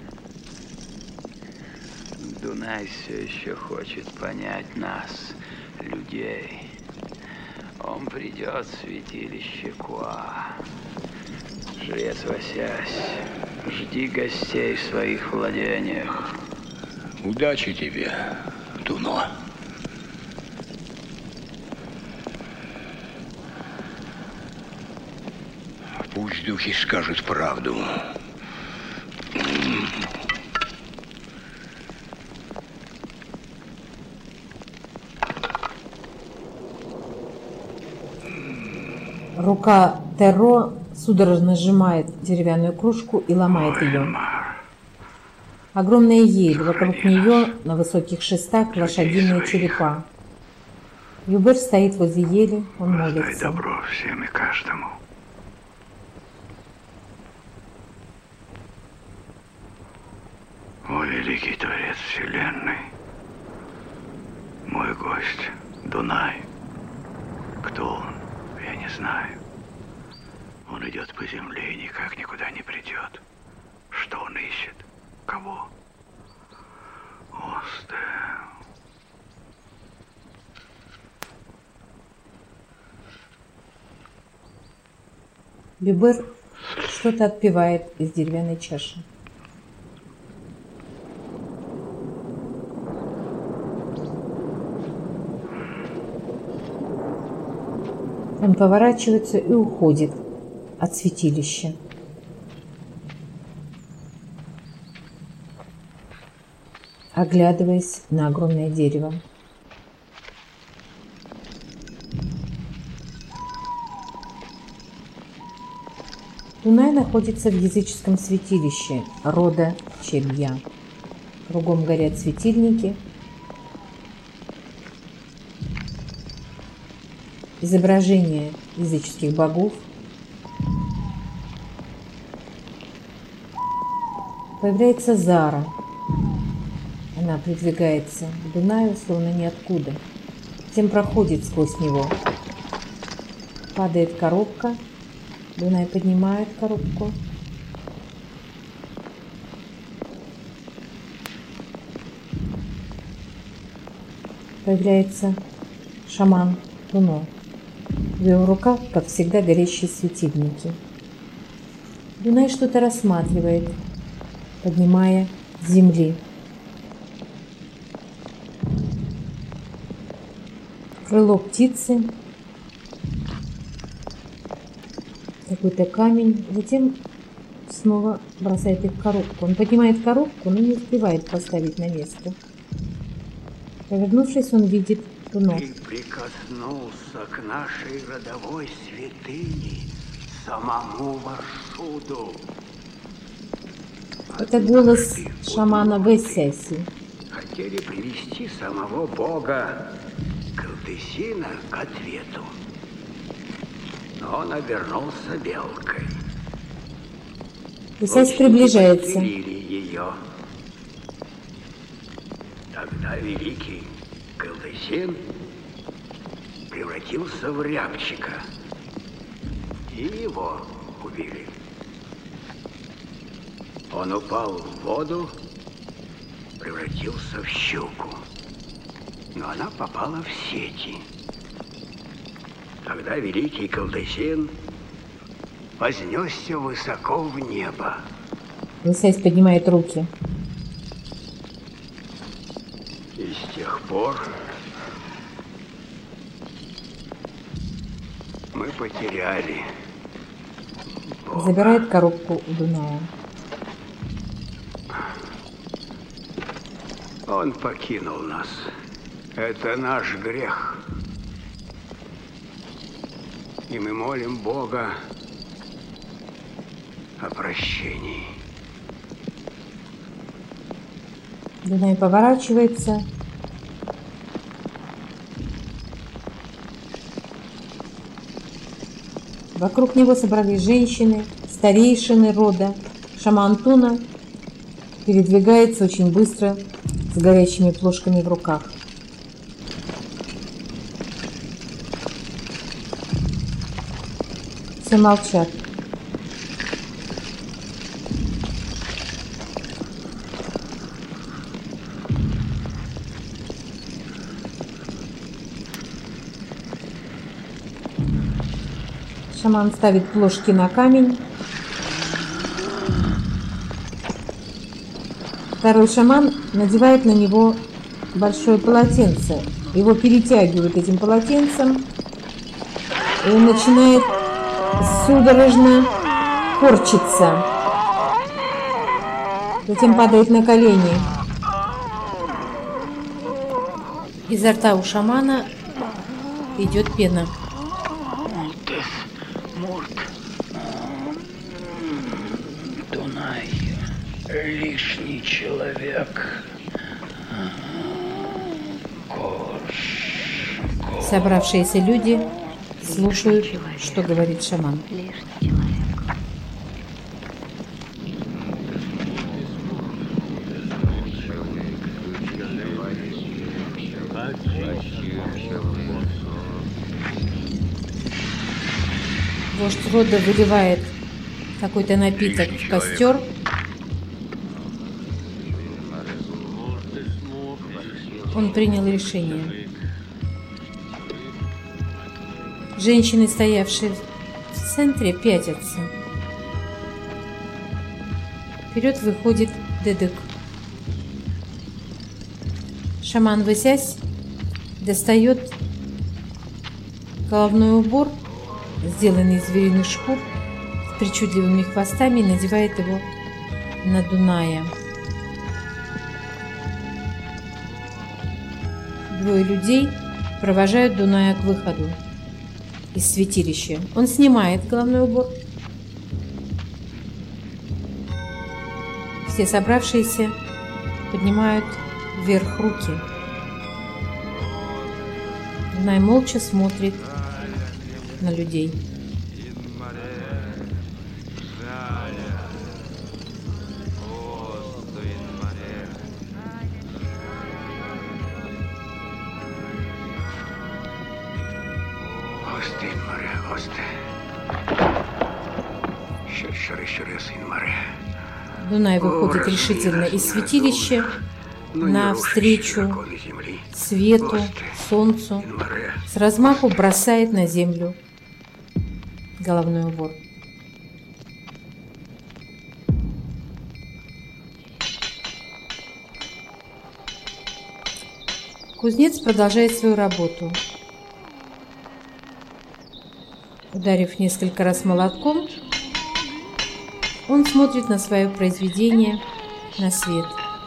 Дунай все еще хочет понять нас, людей. Он придет в святилище Куа. Жрец Васясь, жди гостей в своих владениях. Удачи тебе, Туно. Пусть духи скажут правду. Рука Теро судорожно сжимает деревянную кружку и ломает ее. Огромная ель, вокруг нее на высоких шестах лошадиные черепа. Юбер стоит возле ели, он молится. Добро всем и каждому. О, великий Творец Вселенной, мой гость Дунай. Кто он, я не знаю. Он идет по земле и никак никуда не придет. Что он ищет? Кого? Осте. Бибер что-то отпивает из деревянной чаши. Он поворачивается и уходит от святилища. Оглядываясь на огромное дерево. Дунай находится в языческом святилище рода Чебья. Кругом горят светильники. Изображения языческих богов. Появляется Зара. Она придвигается к Дунаю, словно ниоткуда. Затем проходит сквозь него. Падает коробка. Дунай поднимает коробку. Появляется шаман Туно. В его руках, как всегда, горящие светильники. Дунай что-то рассматривает, поднимая с земли. Крыло птицы, какой-то камень, затем снова бросает их в коробку. Он поднимает коробку, но не успевает поставить на место. Повернувшись, он видит Туно. Ты прикоснулся к нашей родовой святыне, самому Варшуду. Это голос шамана Весяси. Хотели привести самого бога Кылдысина к ответу. Но он обернулся белкой. Весясь приближается. Ее. Тогда великий Кылдысин превратился в рябчика. И его убили. Он упал в воду, превратился в щуку. Но она попала в сети. Тогда великий Кылдысин вознесся высоко в небо. Весясь поднимает руки. И с тех пор мы потеряли Бога. Забирает коробку у Дуная. Он покинул нас. Это наш грех. И мы молим Бога о прощении. Дунай поворачивается. Вокруг него собрались женщины, старейшины рода. Шаман Туна передвигается очень быстро с горящими плошками в руках. Все молчат. Шаман ставит плошки на камень. Второй шаман надевает на него большое полотенце. Его перетягивают этим полотенцем. И он начинает судорожно корчиться. Затем падает на колени. Изо рта у шамана идет пена. Дунай, лишний человек. Кош, кош. Собравшиеся люди слушают, что говорит шаман. Вождь рода выливает какой-то напиток в костер. Он принял решение. Женщины, стоявшие в В центре пятятся. Вперед выходит Дедек. Шаман, возясь, достает головной убор, сделанный из звериных шкур, с причудливыми хвостами, и надевает его на Дуная. Двое людей провожают Дуная к выходу из святилища. Он снимает головной убор. Все собравшиеся поднимают вверх руки. Дунай молча смотрит на людей. Дунай выходит решительно из святилища навстречу свету, солнцу, с размаху бросает на землю головной убор. Кузнец продолжает свою работу. Ударив несколько раз молотком, он смотрит на свое произведение, на свет.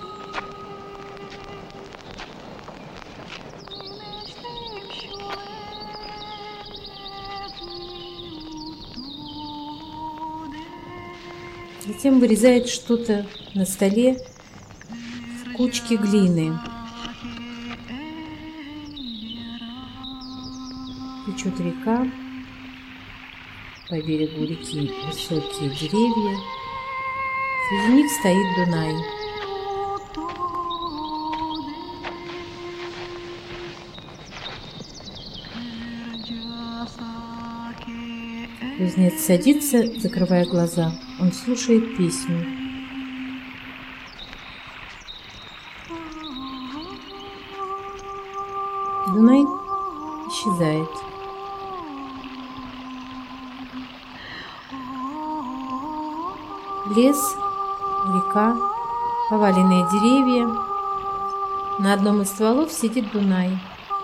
Затем вырезает что-то на столе в кучке глины. Течет река. По берегу реки высокие деревья. Среди них стоит Дунай. Кузнец садится, закрывая глаза. Он слушает песню. Дунай исчезает. Лес, река, поваленные деревья. На одном из стволов сидит Дунай.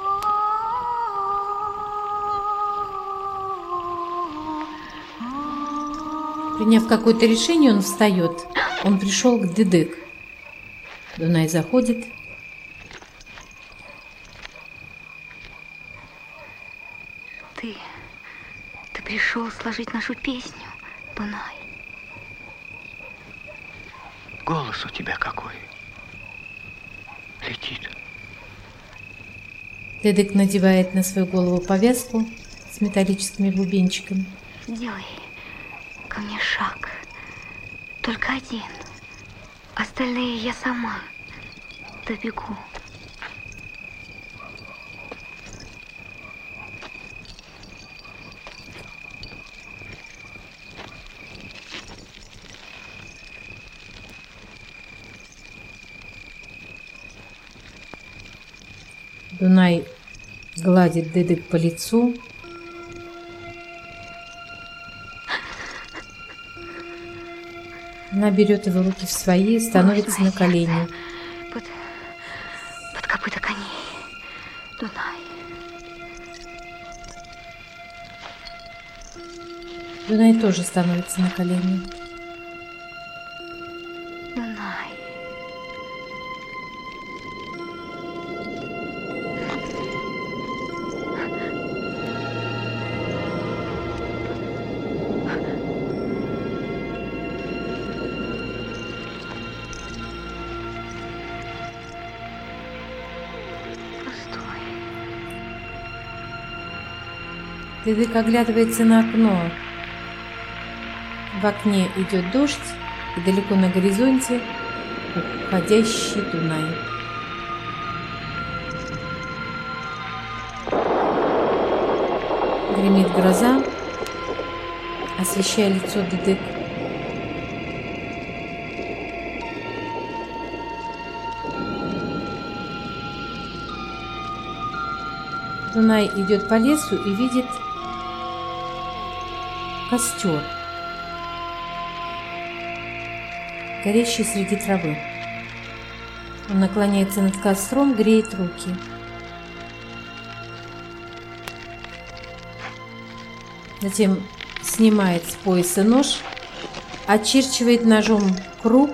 Приняв какое-то решение, он встает. Он пришел к Дедек. Дунай заходит. Ты, ты пришел сложить нашу песню, Дунай. Голос у тебя какой. Летит. Дедек надевает на свою голову повязку с металлическими бубенчиками. Делай ко мне шаг. Только один. Остальные я сама добегу. Дунай гладит Дедек по лицу. Она берет его руки в свои и становится на колени. Под, под копыта коней. Дунай. Дунай тоже становится на колени. Дунай. Дедек оглядывается на окно. В окне идет дождь, и далеко на горизонте уходящий Дунай. Гремит гроза, освещая лицо Дедек. Дунай идет по лесу и видит костер, горящий среди травы. Он наклоняется над костром, греет руки. Затем снимает с пояса нож, очерчивает ножом круг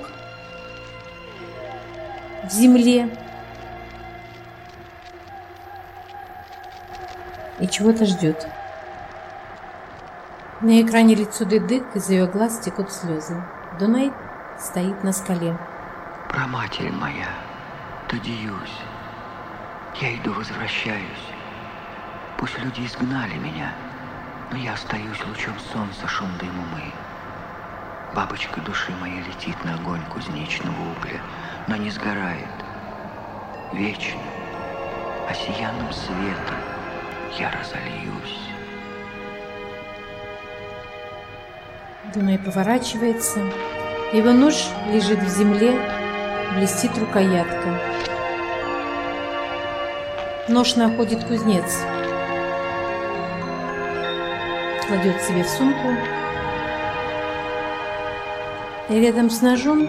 в земле и чего-то ждет. На экране лицо Дыдык, из ее глаз текут слезы. Дунай стоит на скале. Праматерь моя, Тадеюсь, я иду, возвращаюсь. Пусть люди изгнали меня, но я остаюсь лучом солнца, шум дым умы. Бабочка души моей летит на огонь кузнечного угля, но не сгорает. Вечно, осиянным светом я разольюсь. Дунай поворачивается. Его нож лежит в земле, блестит рукоятка. Нож находит кузнец. Кладет себе в сумку. И рядом с ножом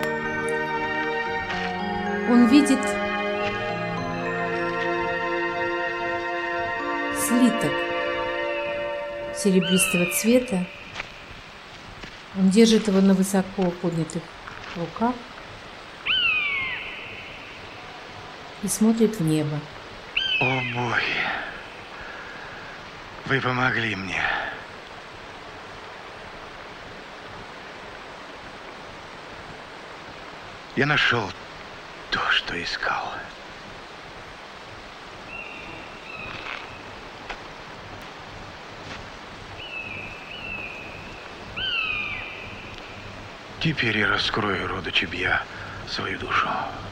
он видит слиток серебристого цвета. Он держит его на высоко поднятых руках и смотрит в небо. О, боги, вы помогли мне. Я нашел то, что искал. Теперь я раскрою роду Чебья свою душу.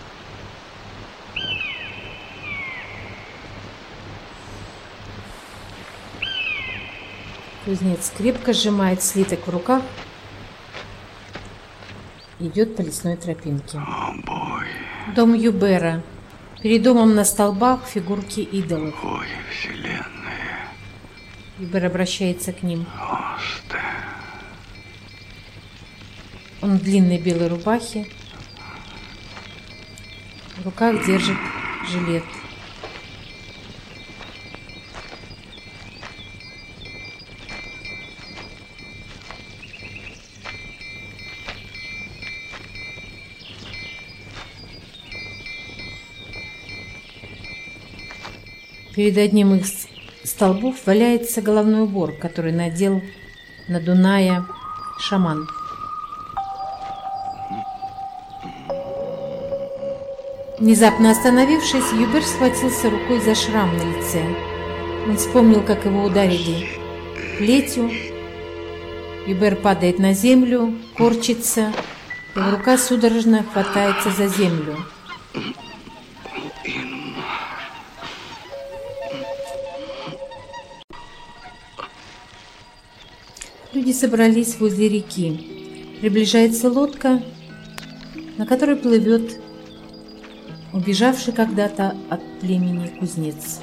Кузнец крепко сжимает слиток в руках и идет по лесной тропинке. О, боги. Дом Юбера. Перед домом на столбах фигурки идолов. Боги вселенной. Юбер обращается к ним. Осте. Он в длинной белой рубахе. В руках держит жилет. Перед одним из столбов валяется головной убор, который надел на Дуная шаман. Внезапно остановившись, Юбер схватился рукой за шрам на лице. Он вспомнил, как его ударили плетью. Юбер падает на землю, корчится, его рука судорожно хватается за землю. Люди собрались возле реки. Приближается лодка, на которой плывет убежавший когда-то от племени кузнец.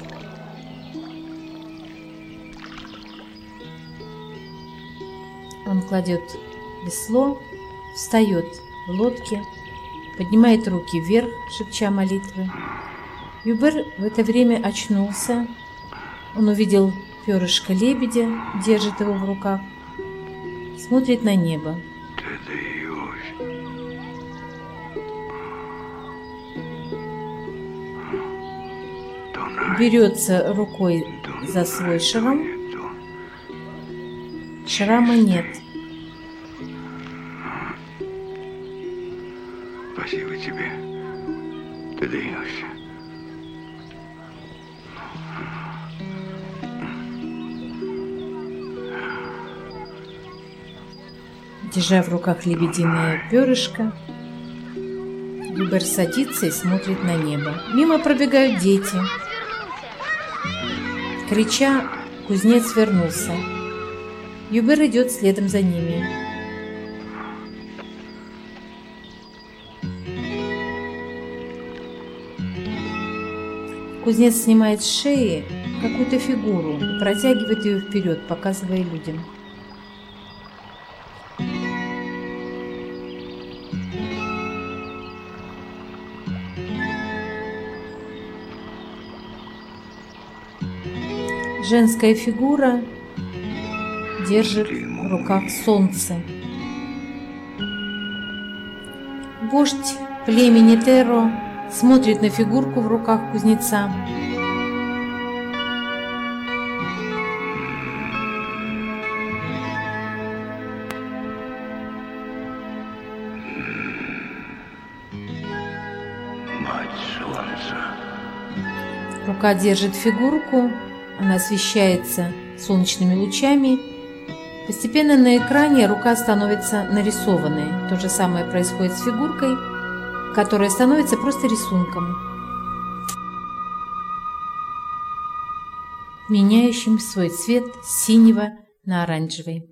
Он кладет весло, встает в лодке, поднимает руки вверх, шепча молитвы. Юбер в это время очнулся. Он увидел перышко лебедя, держит его в руках, смотрит на небо. Берется рукой за свой шрам. Шрама нет. Спасибо тебе. Ты даешься. Держа в руках лебединое перышко, Юбер садится и смотрит на небо. Мимо пробегают дети. Крича, кузнец вернулся. Юбер идет следом за ними. Кузнец снимает с шеи какую-то фигуру и протягивает ее вперед, показывая людям. Женская фигура держит в руках солнце. Вождь племени Теро смотрит на фигурку в руках кузнеца. Мать солнца. Рука держит фигурку, она освещается солнечными лучами. Постепенно на экране рука становится нарисованной. То же самое происходит с фигуркой, которая становится просто рисунком, меняющим свой цвет с синего на оранжевый.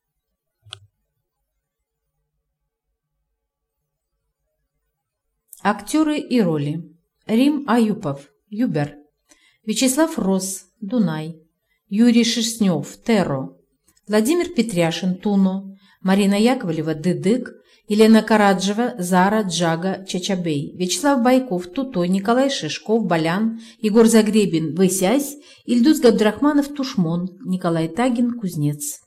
Актеры и роли. Рим Аюпов, Юбер. Вячеслав Рос, Дунай. Юрий Шерстнев, Теро. Владимир Петряшин, Туно. Марина Яковлева, Дыдык. Елена Караджева, Зара, Джага, Чачабей. Вячеслав Байков, Туто. Николай Шишков, Балян. Егор Загребин, Высясь. Ильдус Габдрахманов, Тушмон. Николай Тагин, Кузнец.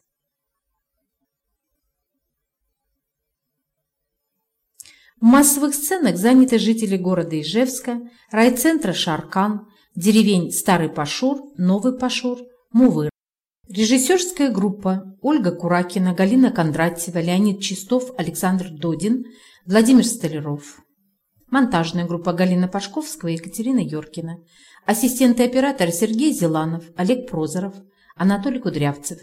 В массовых сценах заняты жители города Ижевска, райцентра Шаркан, деревень Старый Пашур, Новый Пашур, Мувыр. Режиссерская группа: Ольга Куракина, Галина Кондратьева, Леонид Чистов, Александр Додин, Владимир Столяров. Монтажная группа: Галина Пашковская, Екатерина Йоркина. Ассистенты оператора: Сергей Зеланов, Олег Прозоров, Анатолий Кудрявцев.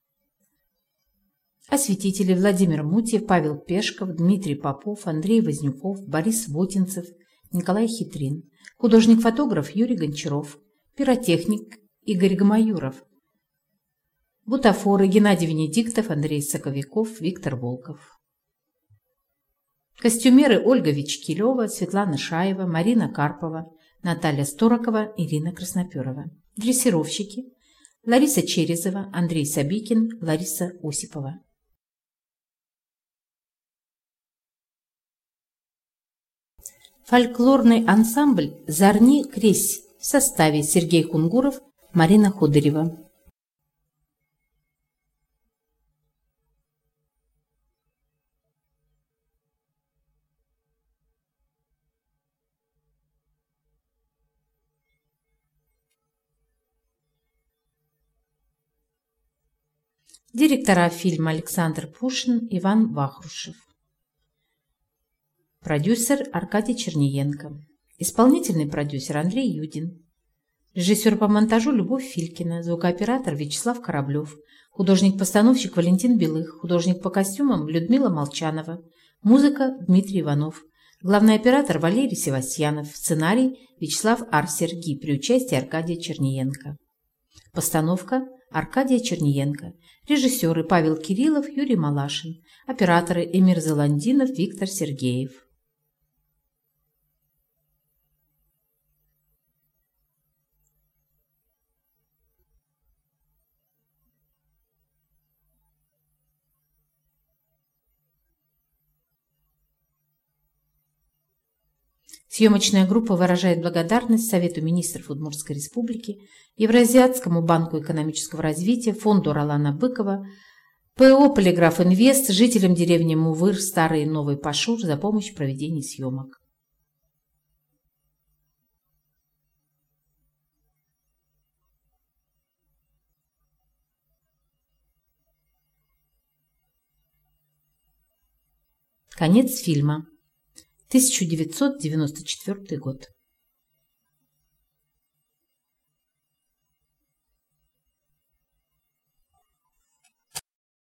Осветители: Владимир Мутьев, Павел Пешков, Дмитрий Попов, Андрей Вознюков, Борис Вотинцев, Николай Хитрин. Художник-фотограф: Юрий Гончаров. Пиротехник: Игорь Гамаюров. Бутафоры: Геннадий Венедиктов, Андрей Соковиков, Виктор Волков. Костюмеры: Ольга Вичкилева, Светлана Шаева, Марина Карпова, Наталья Сторокова, Ирина Красноперова. Дрессировщики: Лариса Черезова, Андрей Сабикин, Лариса Осипова. Фольклорный ансамбль «Зарни Кресь» в составе: Сергей Хунгуров, Марина Ходырева. Директора фильма: Александр Пушин, Иван Вахрушев. Продюсер: Аркадий Черниенко. Исполнительный продюсер: Андрей Юдин. Режиссер по монтажу: Любовь Филькина. Звукооператор: Вячеслав Кораблев. Художник-постановщик: Валентин Белых. Художник по костюмам: Людмила Молчанова. Музыка: Дмитрий Иванов. Главный оператор: Валерий Севастьянов. Сценарий: Вячеслав Арсерги при участии Аркадия Черниенко. Постановка: Аркадия Черниенко. Режиссеры: Павел Кириллов, Юрий Малашин. Операторы: Эмир Заландинов, Виктор Сергеев. Съемочная группа выражает благодарность Совету министров Удмуртской республики, Евразиатскому банку экономического развития, фонду Ролана Быкова, ПО «Полиграф Инвест», жителям деревни Мувыр, Старый и Новый Пашур за помощь в проведении съемок. Конец фильма. тысяча девятьсот девяносто четвёртый год.